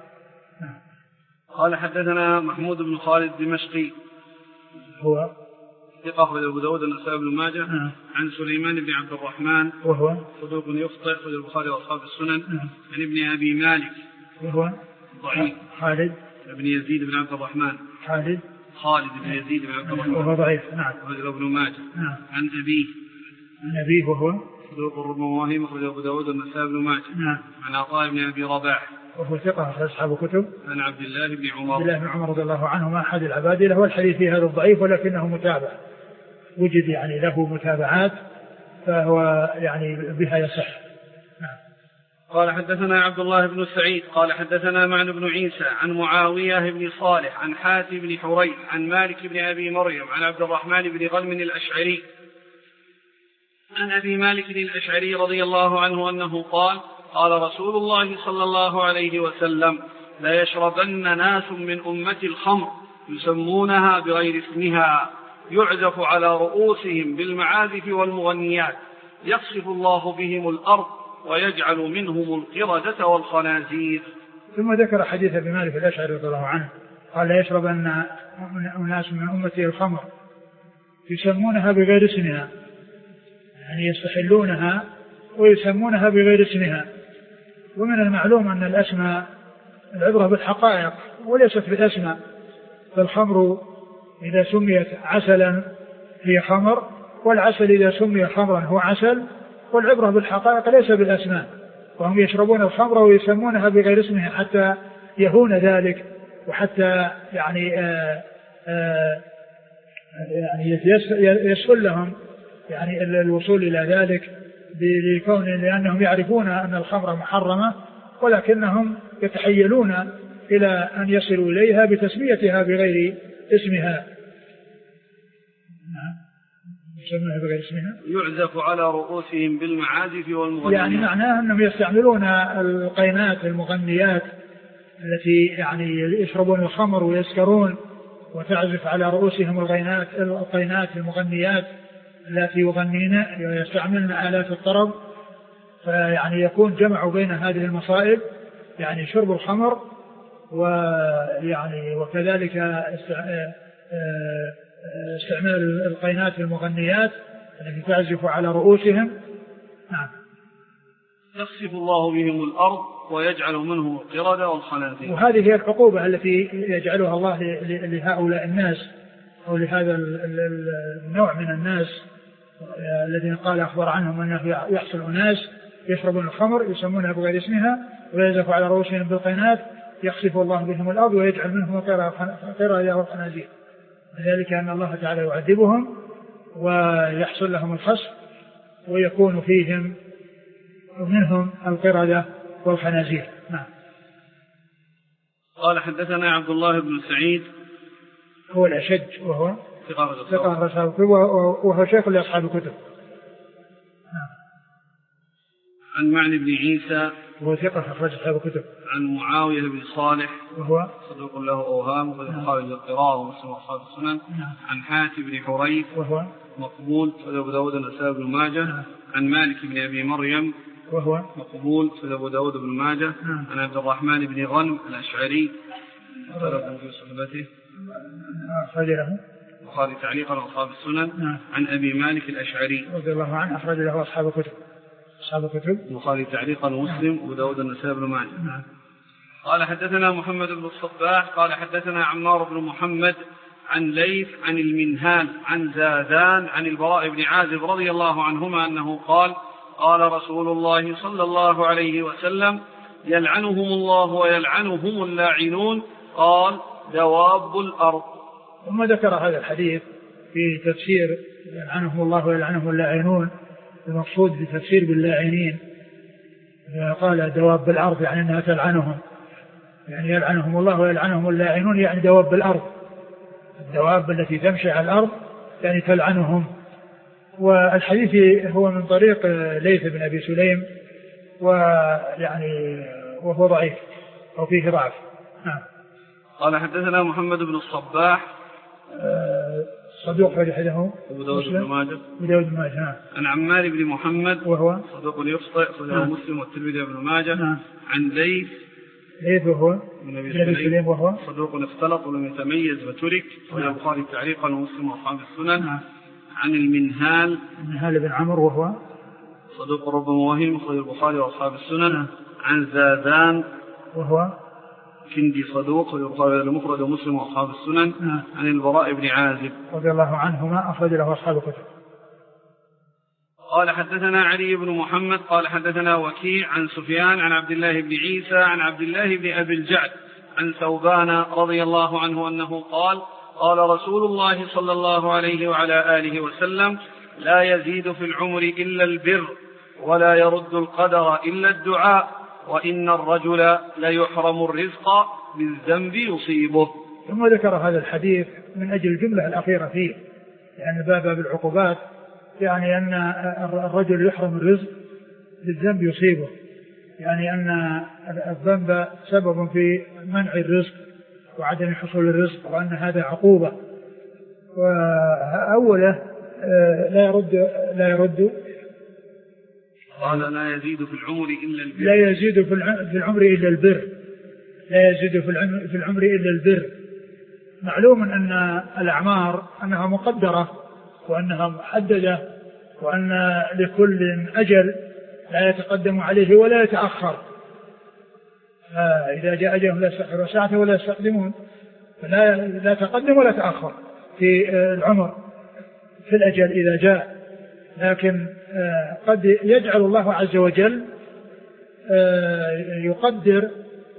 Speaker 1: قال حدثنا محمود بن خالد دمشقي
Speaker 2: هو
Speaker 1: ثقة أخرج أبو داود والنسائي بن ماجه عن سليمان بن عبد الرحمن وهو صدوق يخطئ أخرج البخاري وأصحاب السنن عن ابن أبي مالك
Speaker 2: وهو
Speaker 1: ضعيف
Speaker 2: خالد
Speaker 1: بن يزيد بن عبد الرحمن خالد بن يزيد بن عبد الرحمن
Speaker 2: وهو ضعيف
Speaker 1: أخرج ابن ماجه عن
Speaker 2: أبيه وهو
Speaker 1: صدوق الرمواهم أخرج أبو داود والنسائي بن ماجه عن عطاء بن أبي رباح
Speaker 2: وهو ثقة في أصحاب كتب
Speaker 1: عن عبد الله بن
Speaker 2: عمر رضي الله عنهما أحد العباد له الحديث في هذا الضعيف ولكنه متابع، وجد يعني له متابعات فهو يعني بها يصح.
Speaker 1: قال حدثنا عبد الله بن سعيد قال حدثنا معن بن عيسى عن معاوية بن صالح عن حاتم بن حريث عن مالك بن أبي مريم عن عبد الرحمن بن غنم الأشعري عن أبي مالك الأشعري رضي الله عنه أنه قال قال رسول الله صلى الله عليه وسلم لا يشربن ناس من أمة الخمر يسمونها بغير اسمها يعزف على رؤوسهم بالمعازف والمغنيات يخسف الله بهم الأرض ويجعل منهم القردة والخنازير.
Speaker 2: ثم ذكر حديث أبي مالك الأشعري رضي الله عنه قال لا يشربن ناس من أمة الخمر يسمونها بغير اسمها، يعني يستحلونها ويسمونها بغير اسمها. ومن المعلوم أن الأسماء العبرة بالحقائق وليست بالأسماء، فالخمر إذا سميت عسلا هي خمر، والعسل إذا سمي خمرا هو عسل، والعبرة بالحقائق ليس بالأسماء. وهم يشربون الخمر ويسمونها بغير اسمها حتى يهون ذلك، وحتى يعني يسهل لهم يعني الوصول إلى ذلك لأنهم يعرفون أن الخمر محرمة، ولكنهم يتحيلون إلى أن يصلوا إليها بتسميتها بغير اسمها. يسمونها بغير اسمها
Speaker 1: يعزف على رؤوسهم بالمعازف والمغنيات، يعني
Speaker 2: معناه أنهم يستعملون القينات المغنيات التي يعني يشربون الخمر ويسكرون وتعزف على رؤوسهم القينات المغنيات التي يغنين ويستعملن آلات الطرب، فيعني يكون جمع بين هذه المصائب، يعني شرب الخمر ويعني وكذلك استعمال القينات المغنيات التي تعزف على رؤوسهم. نعم.
Speaker 1: يخسف الله بهم الأرض ويجعل منهم القردة والخنازير.
Speaker 2: وهذه هي العقوبة التي يجعلها الله لهؤلاء الناس ولهذا النوع من الناس الذين قال أخبر عنهم أنه يحصل أناس يشربون الخمر يسمونها بغير اسمها ويزف على رؤوسهم بالقينات يخسف الله بهم الأرض ويجعل منهم قردة والخنازير، ذلك أن الله تعالى يعذبهم ويحصل لهم الخسف ويكون فيهم منهم القردة والخنازير. نعم.
Speaker 1: قال حدثنا عبد الله بن سعيد
Speaker 2: هو الأشج وهو ثقة وهو شيخ لأصحاب الكتب.
Speaker 1: عن معنى بن عيسى
Speaker 2: وهو ثقة أخرج أصحاب الكتب.
Speaker 1: عن معاوية بن صالح
Speaker 2: وهو
Speaker 1: صدوق له أوهام وقد خالد للقراءة ومسلم وأصحاب السنن. عن حاتم بن حريث وهو مقبول أبو داود النسائي بن ماجه. عن مالك بن أبي مريم
Speaker 2: وهو
Speaker 1: مقبول أبو داود بن ماجه. عن عبد الرحمن بن غنم الأشعري في صحبته
Speaker 2: أخرج له
Speaker 1: البخاري تعليقا وأصحاب السنن. عن أبي مالك الأشعري
Speaker 2: رضي الله عنه أخرج له أصحاب الكتب
Speaker 1: البخاري تعليقا ومسلم وأبو داود النسائي بن ماجه. قال حدثنا محمد بن الصباح قال حدثنا عمار بن محمد عن ليث عن المنهال عن زادان عن البراء بن عازب رضي الله عنهما أنه قال قال رسول الله صلى الله عليه وسلم يلعنهم الله ويلعنهم اللاعنون قال دواب الأرض.
Speaker 2: ثم ذكر هذا الحديث في تفسير يلعنهم الله ويلعنهم اللاعنون، المقصود بتفسير باللاعنين قال دواب الأرض يعني أنها تلعنهم، يعني يلعنهم الله ويلعنهم اللاعنون يعني دواب الأرض، الدواب التي تمشي على الأرض يعني تلعنهم. والحديث هو من طريق ليث بن أبي سليم ويعني وهو ضعيف أو فيه ضعف.
Speaker 1: قال حدثنا محمد بن الصباح
Speaker 2: صدوق حديثه
Speaker 1: أبو داود بن ماجه
Speaker 2: عن
Speaker 1: عمار بن محمد وهو صدوق يخطئ صدوق مسلم والترمذي بن ماجه. عن ليث
Speaker 2: وهو بن أبي سليم وهو
Speaker 1: صدوق اختلط ولم يتميز وترك البخاري تعليقا ومسلم وأصحاب السنن. عن المنهال
Speaker 2: بن عمرو وهو
Speaker 1: صدوق ربما وهم أخرج البخاري وأصحاب السنن. عن زادان وهو كندي صدوق البخاري المفرد ومسلم وأصحاب السنن. عن البراء بن عازب
Speaker 2: رضي الله عنهما أخرج له أصحاب الكتب.
Speaker 1: قال حدثنا علي بن محمد قال حدثنا وكيع عن سفيان عن عبد الله بن عيسى عن عبد الله بن أبي الجعد عن ثوبان رضي الله عنه أنه قال قال رسول الله صلى الله عليه وعلى آله وسلم لا يزيد في العمر إلا البر ولا يرد القدر إلا الدعاء وإن الرجل ليحرم الرزق بالذنب يصيبه.
Speaker 2: ثم ذكر هذا الحديث من أجل الجملة الأخيرة فيه، يعني باب العقوبات، يعني أن الرجل يحرم الرزق بالذنب يصيبه، يعني أن الذنب سبب في منع الرزق وعدم حصول الرزق، وأن هذا عقوبة. وأوله لا يرد
Speaker 1: قال لا يزيد في العمر إلا البر،
Speaker 2: لا يزيد في العمر إلا البر، لا يزيد في العمر إلا البر. معلوم أن الأعمار أنها مقدرة وأنها محددة، وأن لكل أجل لا يتقدم عليه ولا يتأخر، إذا جاء أجلهم لا يستأخرون ساعة ولا يستقدمون، فلا تقدم ولا تأخر في العمر في الأجل إذا جاء. لكن قد يجعل الله عز وجل يقدر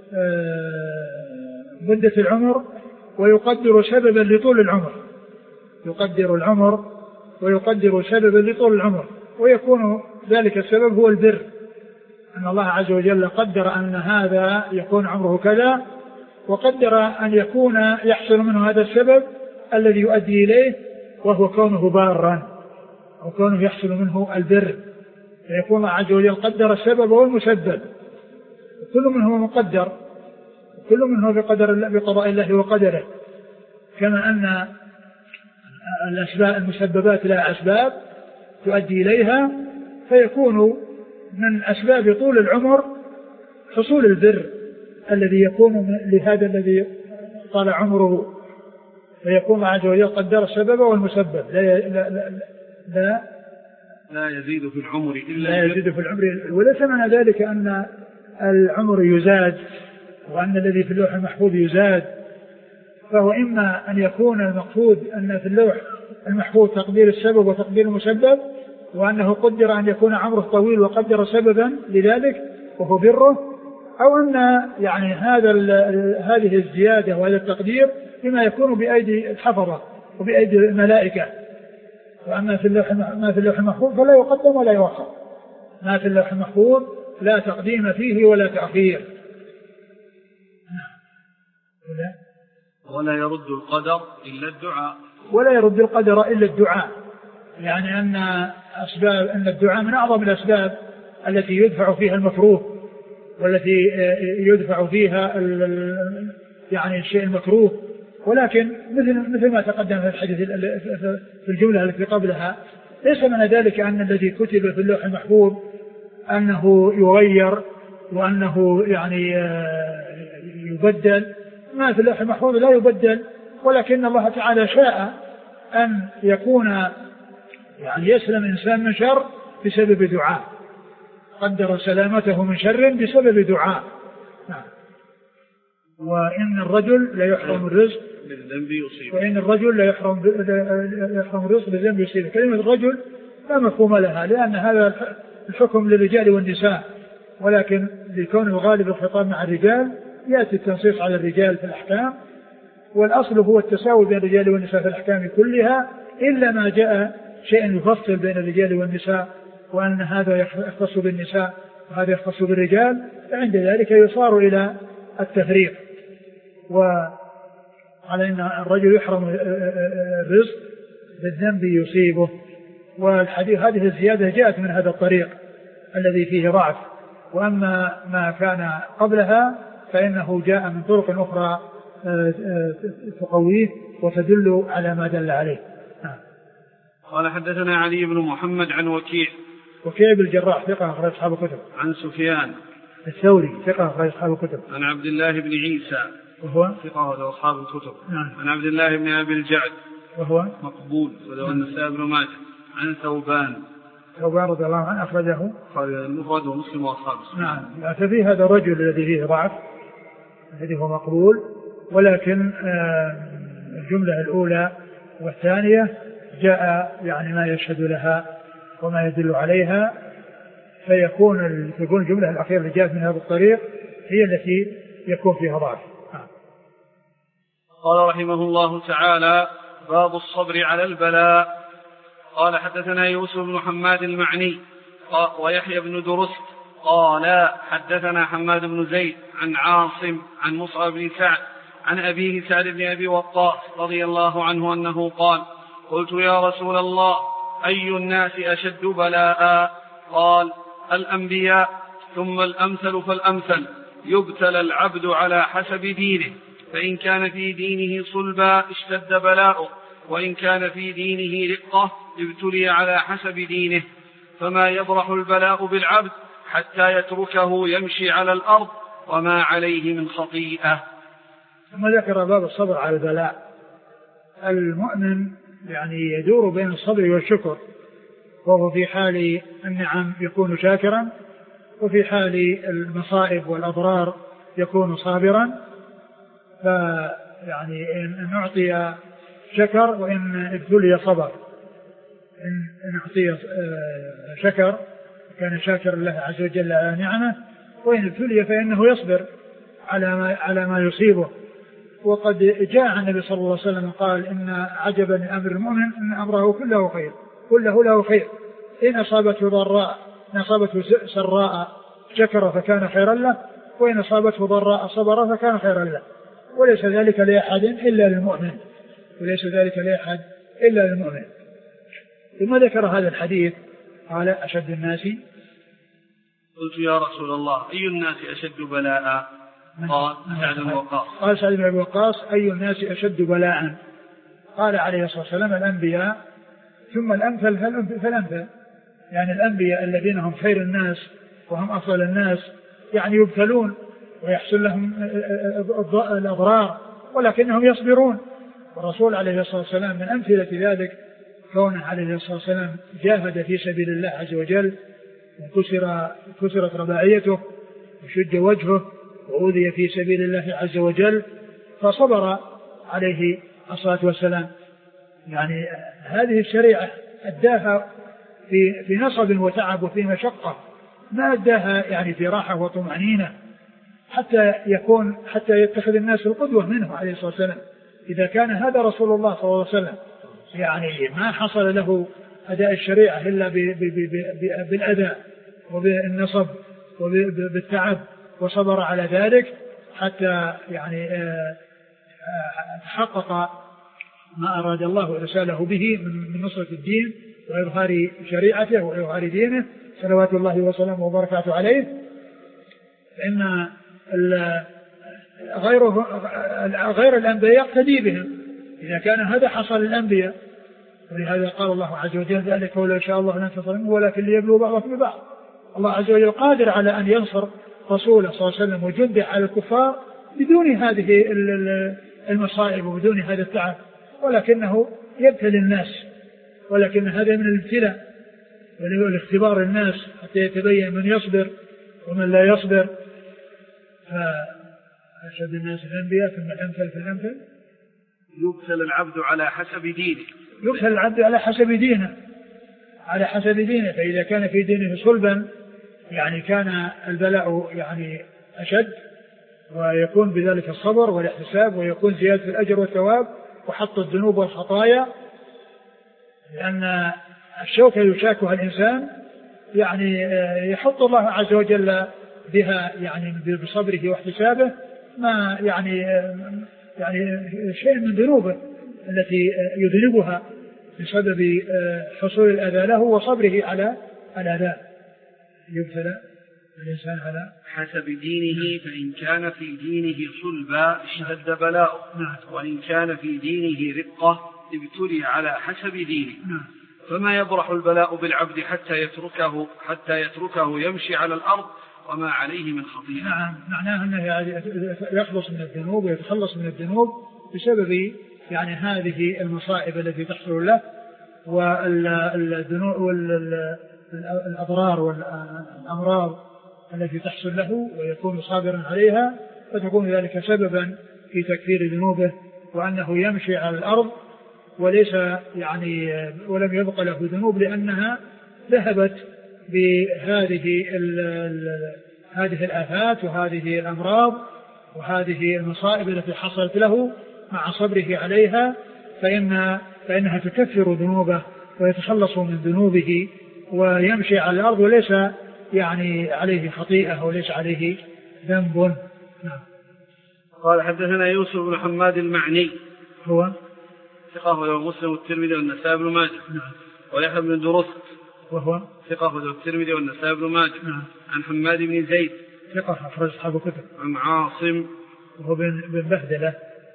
Speaker 2: مدة العمر ويقدر سببا لطول العمر، يقدر العمر ويقدر سببا لطول العمر، ويكون ذلك السبب هو البر، أن الله عز وجل قدر أن هذا يكون عمره كذا، وقدر أن يكون يحصل منه هذا السبب الذي يؤدي إليه، وهو كونه بارا أو كونه يحصل منه البر، فيكون الله عز وجل قدر السبب والمسبب، كل منه مقدر، كل منه بقضاء الله وقدره. كما أن الأسباب المسببات لها أسباب تؤدي إليها، فيكون من أسباب طول العمر حصول البر الذي يكون لهذا الذي طال عمره، فيكون الله عز وجل قدر السبب والمسبب.
Speaker 1: لا يزيد في العمر إلا
Speaker 2: لا يزيد في العمر، وليس معنى ذلك أن العمر يزاد وأن الذي في اللوح المحفوظ يزاد فهو إما أن يكون المقصود أن في اللوح المحفوظ تقدير السبب وتقدير المسبب، وأنه قدر أن يكون عمره طويل وقدر سببا لذلك وهو بره، أو أن يعني هذه الزيادة وهذا التقدير بما يكون بأيدي الحفظة وبأيدي الملائكة. وأما ما في اللوح المحفوظ فلا يقدم ولا يؤخر، ما في اللوح المحفوظ لا تقديم فيه ولا تأخير.
Speaker 1: ولا يرد القدر إلا الدعاء،
Speaker 2: ولا يرد القدر إلا الدعاء، يعني أن الدعاء من أعظم الأسباب التي يدفع فيها المكروه، والتي يدفع فيها يعني الشيء المكروه. ولكن مثل ما تقدم في الحديث في الجملة التي قبلها، ليس من ذلك أن الذي كتب في اللوح المحفوظ أنه يغير وأنه يعني يبدل. ما في اللوح المحفوظ لا يبدل، ولكن الله تعالى شاء أن يكون يعني يسلم إنسان من شر بسبب دعاء، قدر سلامته من شر بسبب دعاء. وإن الرجل لا يحرم الرزق
Speaker 1: بالذنب يصيبه،
Speaker 2: وإن الرجل لا يحرم الرزق بالذنب يصيبه. كلمة الرجل لا مفهوم لها، لأن هذا الحكم للرجال والنساء، ولكن لكون الغالب الخطاب مع الرجال يأتي التنصيص على الرجال في الأحكام، والأصل هو التساوي بين الرجال والنساء في الأحكام كلها، إلا ما جاء شيء يفصل بين الرجال والنساء، وأن هذا يختص بالنساء وهذا يختص بالرجال، فعند ذلك يصار إلى التفريق. وعلى أن الرجل يحرم الرزق بالذنب يصيبه. والحديث هذه الزيادة جاءت من هذا الطريق الذي فيه ضعف، وأما ما كان قبلها فإنه جاء من طرق أخرى تقويه وتدل على ما دل عليه.
Speaker 1: قال حدثنا علي بن محمد عن وكيع
Speaker 2: بن الجراح ثقة أخرج أصحاب الكتب.
Speaker 1: عن سفيان
Speaker 2: الثوري ثقة أخرج أصحاب الكتب.
Speaker 1: عن عبد الله بن عيسى
Speaker 2: وهو
Speaker 1: ثقة أخرج أصحاب الكتب. عن عبد الله بن أبي الجعد
Speaker 2: وهو
Speaker 1: مقبول وله النسائي بن ماجه. عن ثوبان
Speaker 2: رضي الله عنه أخرجه
Speaker 1: المفرد ومسلم وأصحابه.
Speaker 2: نعم. ففي هذا الرجل الذي فيه ضعف الذي هو مقبول، ولكن الجملة الأولى والثانية جاء يعني ما يشهد لها وما يدل عليها، فيكون الجملة الأخيرة اللي جاءت من هذا الطريق هي التي يكون فيها ضعف.
Speaker 1: قال رحمه الله تعالى: باب الصبر على البلاء. قال حدثنا يوسف بن حماد المعني ويحيى بن درست قال حدثنا حماد بن زيد عن عاصم عن مصعب بن سعد عن أبيه سعد بن أبي وقاص رضي الله عنه أنه قال: قلت يا رسول الله أي الناس أشد بلاء؟ قال: الأنبياء، ثم الأمثل فالأمثل، يبتلى العبد على حسب دينه، فإن كان في دينه صلبا اشتد بلاؤه، وإن كان في دينه رقة ابتلي على حسب دينه، فما يبرح البلاء بالعبد حتى يتركه يمشي على الأرض وما عليه من خطيئة.
Speaker 2: ثم ذكر باب الصبر على البلاء. المؤمن يعني يدور بين الصبر والشكر، وهو في حال النعم يكون شاكرا، وفي حال المصائب والأضرار يكون صابرا. فيعني إن أعطي شكر، وإن ابتلي صبر. إن أعطي شكر كان شاكر الله عز وجل على نعمه، وإن ابتلي فإنه يصبر على ما يصيبه. وقد جاء عن النبي صلى الله عليه وسلم قال: إن عجبا من أمر المؤمن إن أمره كله خير، كله له خير، إن أصابته ضراء إن أصابته سراء شكر فكان خيرا له، وإن أصابته ضراء صبر فكان خيرا له، وليس ذلك لأحد إلا للمؤمن، وليس ذلك لأحد إلا للمؤمن. ثم ذكر هذا الحديث قال: أشد الناس.
Speaker 1: قلت يا رسول الله أي الناس أشد بلاء؟ قال: سعد بن وقاص.
Speaker 2: قال سعد بن وقاص: أي الناس أشد بلاء؟ قال عليه الصلاة والسلام: الأنبياء، ثم الأمثل فالأمثل. يعني الأنبياء الذين هم خير الناس وهم أفضل الناس يعني يبتلون ويحصل لهم الأضرار، ولكنهم يصبرون. والرسول عليه الصلاة والسلام من أمثلة ذلك كونه عليه الصلاة والسلام جاهد في سبيل الله عز وجل، وكسرت رباعيته وشج وجهه وأوذي في سبيل الله عز وجل، فصبر عليه الصلاة والسلام. يعني هذه الشريعة أداها في نصب وتعب وفي مشقة، ما أداها يعني في راحة وطمأنينة حتى يتخذ الناس القدوة منه عليه الصلاة والسلام. إذا كان هذا رسول الله صلى الله عليه وسلم يعني ما حصل له أداء الشريعة إلا بالأداء وبالنصب وبالتعب وصبر على ذلك حتى يعني تحقق ما أراد الله ورساله به من نصرة الدين وإظهار شريعته وإظهار دينه صلوات الله وسلامه وبركاته عليه. فإن غير الأنبياء يقتدي بهم إذا كان هذا حصل للأنبياء. ولهذا قال الله عز وجل ذلك ولو شاء الله لانتصر منه ولكن ليبلوا بعضكم ببعض. الله عز وجل قادر على أن ينصر رسوله صلى الله عليه وسلم وجنده على الكفار بدون هذه المصائب وبدون هذا التعب، ولكنه يبتلي الناس، ولكن هذا من الابتلاء والاختبار الناس حتى يتبين من يصبر ومن لا يصبر. فأشد الناس الأنبياء ثم الأمثل فالأمثل.
Speaker 1: يبتلى العبد على حسب دينه.
Speaker 2: يبتلى العبد على حسب دينه، على حسب دينه. فإذا كان في دينه صلبا يعني كان البلاء يعني أشد، ويكون بذلك الصبر والاحتساب، ويكون زيادة الأجر والثواب وحط الذنوب والخطايا، لأن الشوكة يشاكها الإنسان يعني يحط الله عز وجل بها يعني بصبره واحتسابه ما يعني شيء من ذنوبه التي يذنبها بسبب حصول الأذى له وصبره على الأذى. يبتلى الإنسان على
Speaker 1: حسب دينه، فإن كان في دينه صلبا اشتد بلاؤه، وإن كان في دينه رقة ابتلي على حسب دينه. فما يبرح البلاء بالعبد حتى يتركه يمشي على الأرض وما عليه من خطيئة.
Speaker 2: نعم، معناه أنه يخلص من الذنوب ويتخلص من الذنوب بسبب يعني هذه المصائب التي تحصل له والذنوب والأضرار والأمراض التي تحصل له، ويكون صابرا عليها، فتكون ذلك سببا في تكفير ذنوبه وأنه يمشي على الأرض وليس يعني ولم يبق له ذنوب، لأنها ذهبت بهذه الآفات وهذه الأمراض وهذه المصائب التي حصلت له مع صبره عليها، فإنها تكفر ذنوبه ويتخلص من ذنوبه ويمشي على الأرض وليس يعني عليه خطيئة وليس عليه ذنب. نعم.
Speaker 1: قال حدثنا يوسف بن حماد المعني
Speaker 2: هو
Speaker 1: ثقة له مسلم والترمذي والنسائي بن ماجه.
Speaker 2: نعم.
Speaker 1: ويحيى بن درست
Speaker 2: وهو
Speaker 1: ثقة له الترمذي والنسائي بن ماجه.
Speaker 2: نعم.
Speaker 1: عن حماد بن زيد
Speaker 2: ثقة أخرج أصحاب الكتب.
Speaker 1: عن عاصم
Speaker 2: وهو بن بهدلة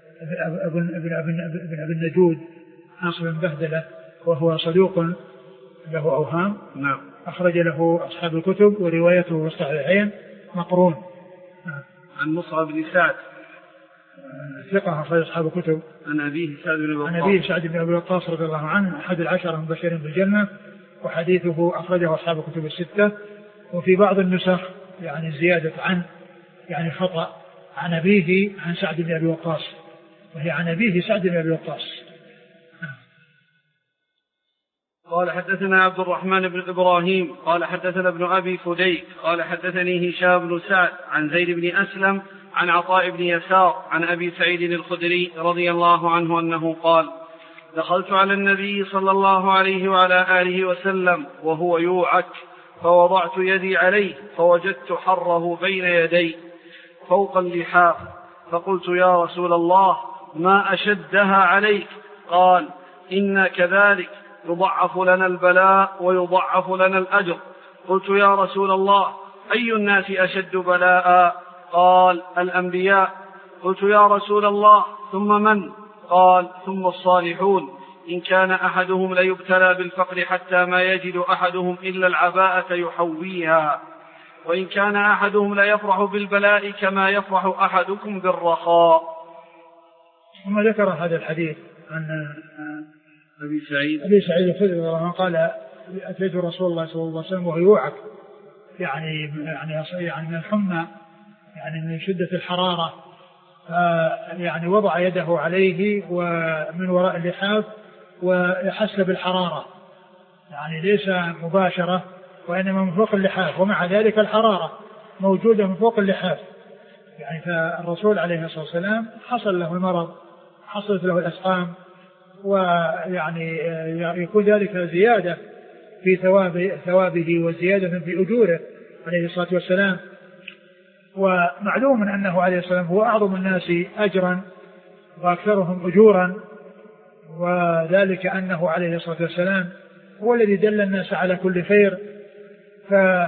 Speaker 2: ابن أبي النجود، عاصم بن بهدلة، وهو صدوق له أوهام.
Speaker 1: نعم.
Speaker 2: أخرج له أصحاب الكتب وروايته والصحيحين مقرون. نعم.
Speaker 1: عن مصعب بن سعد
Speaker 2: ثقة أخرج أصحاب الكتب.
Speaker 1: عن أبيه
Speaker 2: سعد بن أبي وقاص رضي الله عنه أحد العشرة المبشرين بالجنة، وحديثه أخرجه أصحاب الكتب الستة. وفي بعض النسخ يعني زيادة عن يعني خطأ عن أبيه عن سعد بن أبي وقاص، وهي عن أبيه سعد بن أبي وقاص.
Speaker 1: قال حدثنا عبد الرحمن بن إبراهيم قال حدثنا ابن أبي فديك قال حدثني هشام بن سعد عن زيد بن أسلم عن عطاء بن يسار عن أبي سعيد الخدري رضي الله عنه أنه قال: دخلت على النبي صلى الله عليه وعلى آله وسلم وهو يوعك، فوضعت يدي عليه فوجدت حره بين يدي فوق اللحاف، فقلت: يا رسول الله، ما أشدها عليك؟ قال: إن كذلك يضعف لنا البلاء ويضعف لنا الأجر. قلت: يا رسول الله، أي الناس أشد بلاء؟ قال: الأنبياء. قلت: يا رسول الله، ثم من؟ قال: ثم الصالحون، إن كان أحدهم ليبتلى بالفقر حتى ما يجد أحدهم إلا العباءة يحويها، وإن كان أحدهم ليفرح بالبلاء كما يفرح أحدكم بالرخاء.
Speaker 2: ثم ذكر هذا الحديث عن
Speaker 1: أبي سعيد
Speaker 2: الخدري قال: أتيت رسول الله صلى الله عليه وسلم وهو يوعك، يعني من الحمى، يعني من شدة الحرارة، يعني وضع يده عليه ومن وراء اللحاف ويحس بالحرارة، يعني ليس مباشرة وإنما من فوق اللحاف، ومع ذلك الحرارة موجودة من فوق اللحاف. يعني فالرسول عليه الصلاة والسلام حصل له المرض، حصلت له الأسقام، ويعني يكون ذلك زيادة في ثوابه وزيادة في أجوره عليه الصلاة والسلام. ومعلوم أنه عليه الصلاة والسلام هو أعظم الناس أجرا وأكثرهم أجورا، وذلك أنه عليه الصلاة والسلام هو الذي دل الناس على كل خير، فله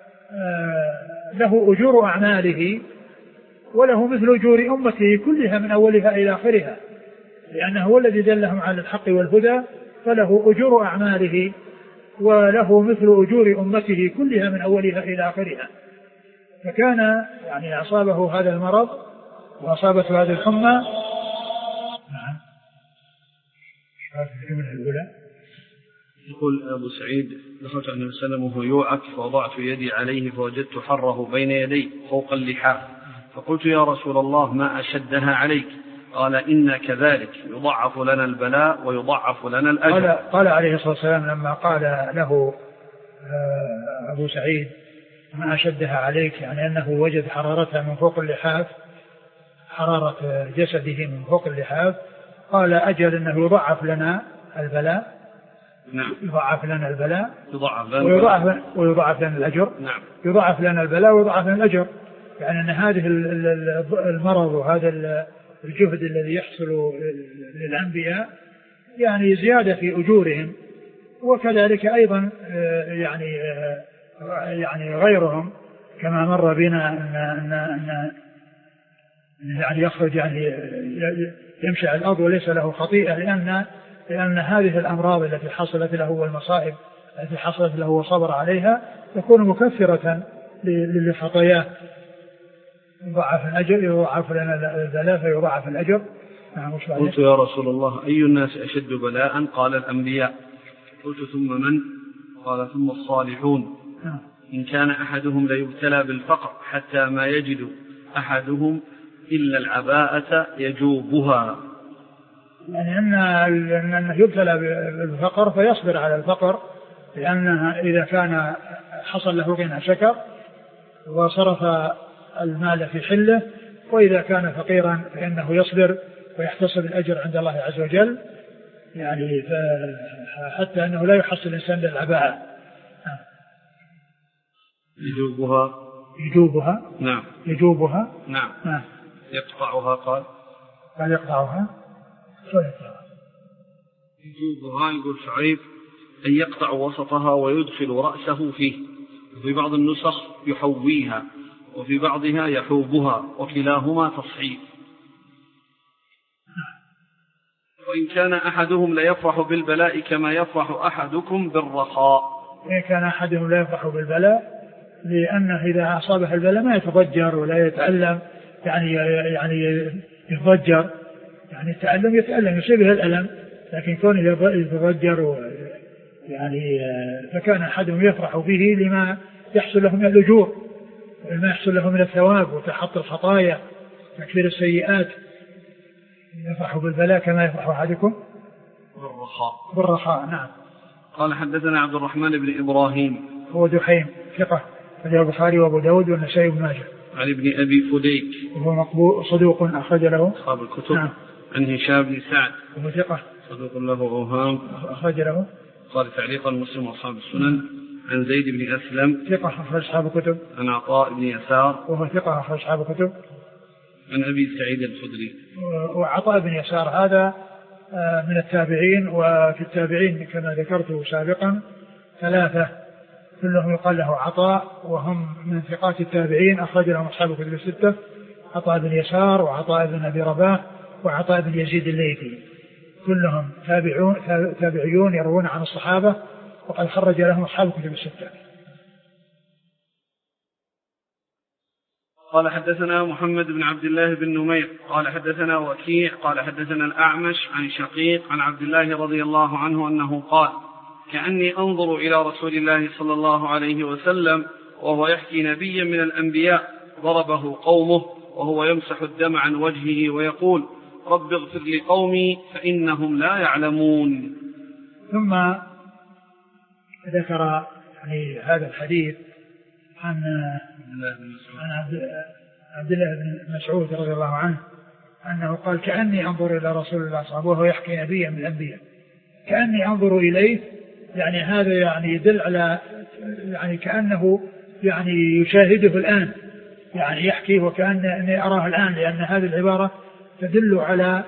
Speaker 2: أجور أعماله وله مثل أجور أمته كلها من أولها إلى آخرها، لأنه هو الذي دلهم على الحق والهدى، فله أجور أعماله وله مثل أجور أمته كلها من أولها إلى آخرها. فكان يعني أصابه هذا المرض وأصابته هذه الحمى. نعم.
Speaker 1: يقول أبو سعيد: دخلت على النبي صلى الله عليه وسلم وهو يوعك فوضعت يدي عليه فوجدت حره بين يدي فوق اللحاف، فقلت: يا رسول الله ما أشدها عليك؟ قال: إن كذلك يضعف لنا البلاء ويضعف لنا الأجر.
Speaker 2: قال عليه الصلاة والسلام لما قال له أبو سعيد: ما أشدها عليك، يعني أنه وجد حرارتها من فوق اللحاف، حرارة جسده من فوق اللحاف، قال: أجل أنه يضعف لنا البلاء.
Speaker 1: نعم.
Speaker 2: يضعف لنا البلاء ويضعف لنا الأجر.
Speaker 1: نعم.
Speaker 2: يضعف لنا البلاء ويضعف لنا الأجر، يعني أن هذه المرض وهذا الجهد الذي يحصل للأنبياء يعني زيادة في أجورهم، وكذلك أيضا يعني غيرهم كما مر بنا أن يعني يخرج يعني يمشي على الأرض وليس له خطيئة، لأن هذه الأمراض التي حصلت له والمصائب التي حصلت له وصبر عليها تكون مكفرة لخطاياه. يضاعف الأجر، يضاعف لنا البلاء فيضاعف الأجر.
Speaker 1: قلت: يا رسول الله أي الناس أشد بلاء؟ قال: الأنبياء. قلت: ثم من؟ قال: ثم الصالحون. إن كان أحدهم ليبتلى بالفقر حتى ما يجد أحدهم إلا العباءة يجوبها،
Speaker 2: يعني أنه يبتلى بالفقر فيصبر على الفقر، لأنه إذا كان حصل له غنى شكر وصرف المال في حله، وإذا كان فقيرا فإنه يصبر ويحتسب الأجر عند الله عز وجل، يعني حتى أنه لا يحصل الإنسان للعباءة. يجوبها.
Speaker 1: نعم.
Speaker 2: يجوبها.
Speaker 1: نعم. يقطعها. قال
Speaker 2: يقطعها.
Speaker 1: يجوبها يقول شعيب أن يقطع وسطها ويدخل رأسه فيه، وفي بعض النسخ يحويها وفي بعضها يحوبها، وكلاهما تصحيف. وإن كان أحدهم ليفرح بالبلاء كما يفرح أحدكم بالرخاء.
Speaker 2: إن كان أحدهم لا يفرح بالبلاء، لأنه إذا أصابه البلاء ما يتضجر ولا يتألم، يعني يتضجر، يعني يتألم يصيبه الألم، لكن كونه يتضجر يعني فكان أحدهم يفرح به لما يحصل له من الأجور وما يحصل له من الثواب وتحط الخطايا تكفير السيئات. يفرح بالبلاء كما يفرح أحدكم بالرخاء. نعم.
Speaker 1: قال: حدثنا عبد الرحمن بن إبراهيم
Speaker 2: هو دحيم ثقة، فجاء البخاري وأبو داود والنسائي وابن ماجه.
Speaker 1: عن ابن أبي فديك
Speaker 2: وهو مقبول صدوق أخرج له
Speaker 1: أصحاب الكتب.
Speaker 2: نعم.
Speaker 1: عن هشام بن سعد
Speaker 2: وهو ثقة
Speaker 1: صدوق له أوهام
Speaker 2: أخرج له
Speaker 1: قال تعليقا مسلم وأصحاب السنن. عن زيد بن أسلم
Speaker 2: ثقة أخرج أصحاب الكتب.
Speaker 1: عن عطاء بن يسار
Speaker 2: وهو ثقة أخرج أصحاب الكتب.
Speaker 1: عن أبي سعيد الخدري.
Speaker 2: وعطاء بن يسار هذا من التابعين، وفي التابعين كما ذكرته سابقا 3 كلهم يقال له عطاء، وهم من ثقات التابعين أخرج لهم أصحاب الكتب 6: عطاء بن يسار وعطاء بن أبي رباح وعطاء بن يزيد الليثي، كلهم تابعيون يروون عن الصحابة، وقد خرج لهم أصحاب الكتب 6.
Speaker 1: قال: حدثنا محمد بن عبد الله بن نمير قال حدثنا وكيع قال حدثنا الأعمش عن شقيق عن عبد الله رضي الله عنه أنه قال: كأني أنظر إلى رسول الله صلى الله عليه وسلم وهو يحكي نبيا من الأنبياء ضربه قومه وهو يمسح الدم عن وجهه ويقول رب اغفر لقومي فإنهم لا يعلمون.
Speaker 2: ثم ذكر يعني هذا الحديث عن عبد الله بن مسعود رضي الله عنه أنه قال كأني أنظر إلى رسول الله صلى الله عليه وسلم وهو يحكي نبيا من الأنبياء. كأني أنظر إليه يعني هذا يعني يدل على يعني كأنه يعني يشاهده الآن، يعني يحكي وكأني أراه الآن، لأن هذه العبارة تدل على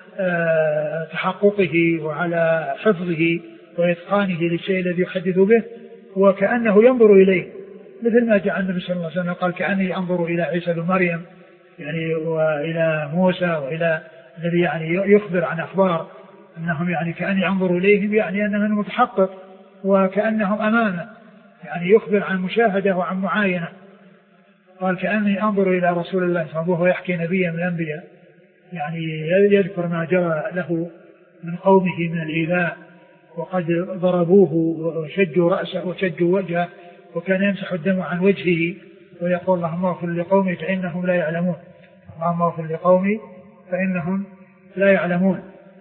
Speaker 2: تحققه وعلى حفظه وإتقانه للشيء الذي يحدث به، وكأنه ينظر إليه، مثل ما جاء النبي صلى الله عليه وسلم قال كأني أنظر إلى عيسى بن مريم يعني وإلى موسى وإلى الذي يعني يخبر عن أخبار أنهم يعني كأني أنظر إليهم، يعني أنهم متحقق وكأنهم أمامه، يعني يخبر عن مشاهدة وعن معاينة. قال كأني أنظر إلى رسول الله صلى الله عليه وسلم وهو يحكي نبيا من الأنبياء، يعني يذكر ما جرى له من قومه من الإيذاء وقد ضربوه وشجوا رأسه وشجوا وجهه وكان يمسح الدم عن وجهه ويقول اللهم اغفر لقومي فإنهم لا يعلمون، اللهم اغفر لقومي فإنهم لا يعلمون.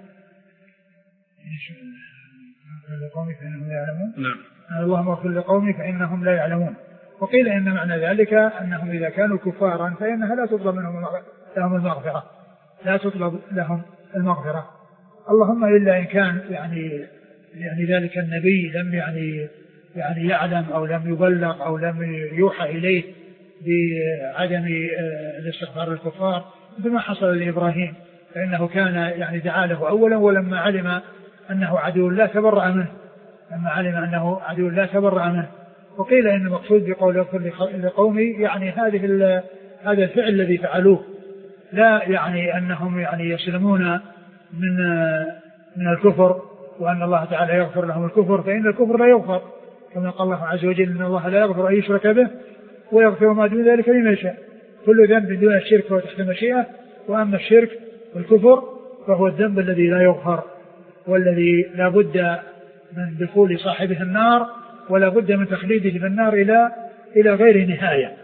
Speaker 2: اللهم اغفر لقومي فإنهم لا يعلمون. وقيل إن معنى ذلك أنهم إذا كانوا كفارا فإنها لا تطلب لهم المغفرة، لا تطلب لهم المغفرة، اللهم إلا إن كان يعني ذلك النبي لم يعني يعلم أو لم يبلغ أو لم يوحى إليه بعدم الاستغفار للكفار، بما حصل لإبراهيم، فإنه كان يعني دعا له أولا، ولما علم أنه عدو الله تبرأ منه، لما علم أنه عدو الله تبرأ منه. وقيل إن المقصود بقول اغفر لقومي يعني هذا الفعل الذي فعلوه، لا يعني أنهم يعني يسلمون من الكفر وأن الله تعالى يغفر لهم الكفر، فإن الكفر لا يغفر، كما قال الله عز وجل إن الله لا يغفر أن يشرك به ويغفر ما دون ذلك لمن يشاء، كل ذنب دون الشرك فهو تحت المشيئة، وأما الشرك والكفر فهو الذنب الذي لا يغفر والذي لا بد من دخول صاحبه النار ولا بد من تخليده في النار إلى غير نهاية.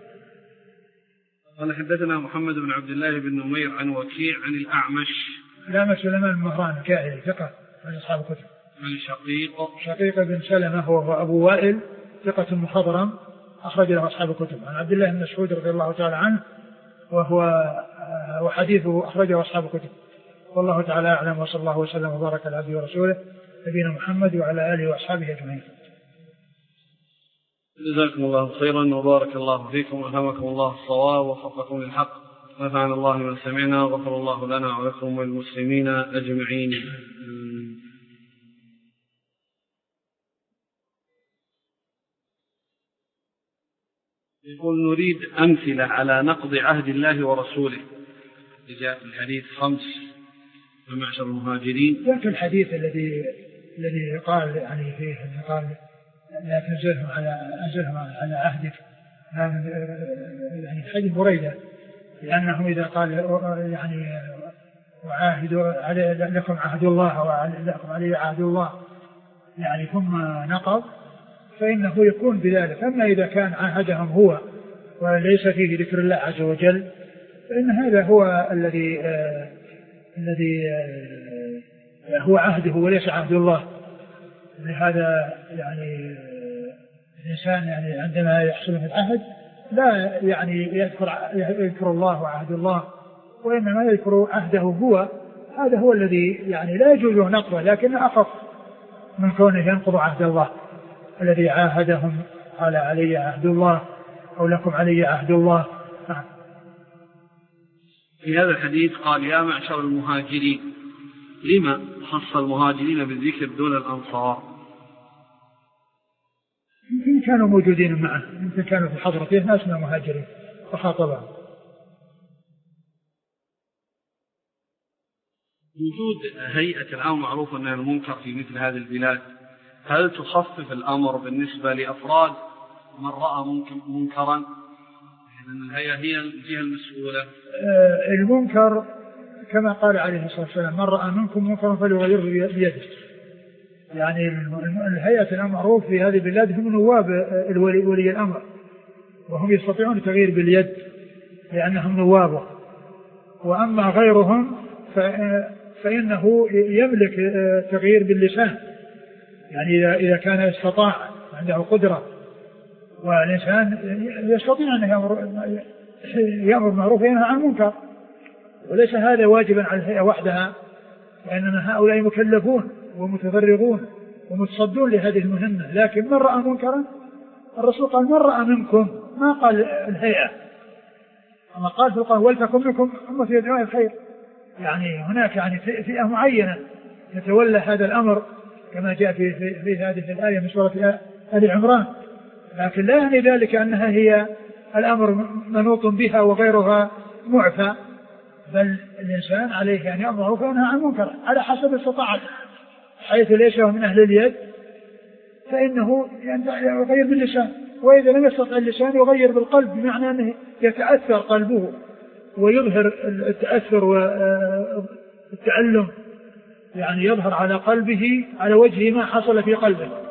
Speaker 1: قال حدثنا محمد بن عبد الله بن نمير عن وكيع عن الأعمش
Speaker 2: سليمان بن مهران الكاهلي ثقة من أصحاب الكتب.
Speaker 1: عن
Speaker 2: شقيق بن سلمة وهو أبو وائل ثقة مخضرم أخرج له أصحاب الكتب. عن عبد الله بن مسعود رضي الله تعالى عنه وحديثه أخرجه أصحاب الكتب. والله تعالى أعلم، وصلى الله وسلم وبارك على عبده ورسوله نبينا محمد وعلى آله وأصحابه أجمعين.
Speaker 1: جزاكم الله خيرا وبارك الله فيكم وألهمكم الله الصواب ووفقكم للحق، نفعنا الله بما سمعنا وغفر الله لنا ولكم والمسلمين أجمعين. يقول نريد أمثلة على نقض عهد الله ورسوله. جاء الحديث 5 معشر المهاجرين،
Speaker 2: ذاك الحديث الذي قال يعني فيه قال لا تنزلهم على عهدك، يعني حديث بريدة، لأنهم إذا قال يعني وعاهد لكم عهد الله ولكم علي عهد الله يعني ثم نقض فإنه يكون بذلك. أما إذا كان عهدهم هو وليس فيه ذكر الله عز وجل فإن هذا هو الذي هو عهده وليس عهد الله. لهذا يعني الإنسان يعني عندما يحصل من العهد لا يعني يذكر الله وعهد الله، وإنما يذكر عهده هو. هذا هو الذي يعني لا يجوز نقضه، لكن أخف من كونه ينقض عهد الله الذي عاهدهم قال علي عهد الله أو لكم علي عهد الله.
Speaker 1: في هذا الحديث قال يا معشر المهاجرين، لما خص المهاجرين بالذكر دون الأنصار؟
Speaker 2: يمكن كانوا موجودين معه، يمكن كانوا في حضرته ناس من المهاجرين فخاطبهم.
Speaker 1: وجود هيئة الأمر معروف أنها المنكر في مثل هذه البلاد، هل تخفف الأمر بالنسبة لأفراد من رأى منكرا؟ لأن الهيئة هي الجهة المسؤولة.
Speaker 2: المنكر كما قال عليه الصلاة والسلام من رأى منكم منكرا فليغيره بيده. يعني الهيئة الأمر معروف في هذه البلاد هم نواب ولي الأمر، وهم يستطيعون التغيير باليد، لأنهم نوابه. وأما غيرهم فإنه يملك تغيير باللسان، يعني إذا كان استطاع عنده قدرة، والإنسان يستطيع أن يأمر معروف وينهى عن المنكر، وليس هذا واجبا على الهيئة وحدها، وإنما هؤلاء مكلفون ومتفرغون ومتصدون لهذه المهمة. لكن من رأى منكرا، الرسول قال من رأى منكم، ما قال الهيئة، أما قال في القرآن ولتكن منكم أمة يدعون الخير، يعني هناك يعني فئة معينة يتولى هذا الأمر كما جاء في هذه الآية من سورة آل عمران. لكن لا يعني ذلك أنها هي الأمر منوط بها وغيرها معفى، بل الإنسان عليه أن يأمر معروفا وينهى عن المنكر على حسب استطاعته، حيث ليس من أهل اليد فإنه يغير باللسان، وإذا لم يستطع اللسان يغير بالقلب، بمعنى أنه يتأثر قلبه ويظهر التأثر والتألم، يعني يظهر على قلبه على وجه ما حصل في قلبه.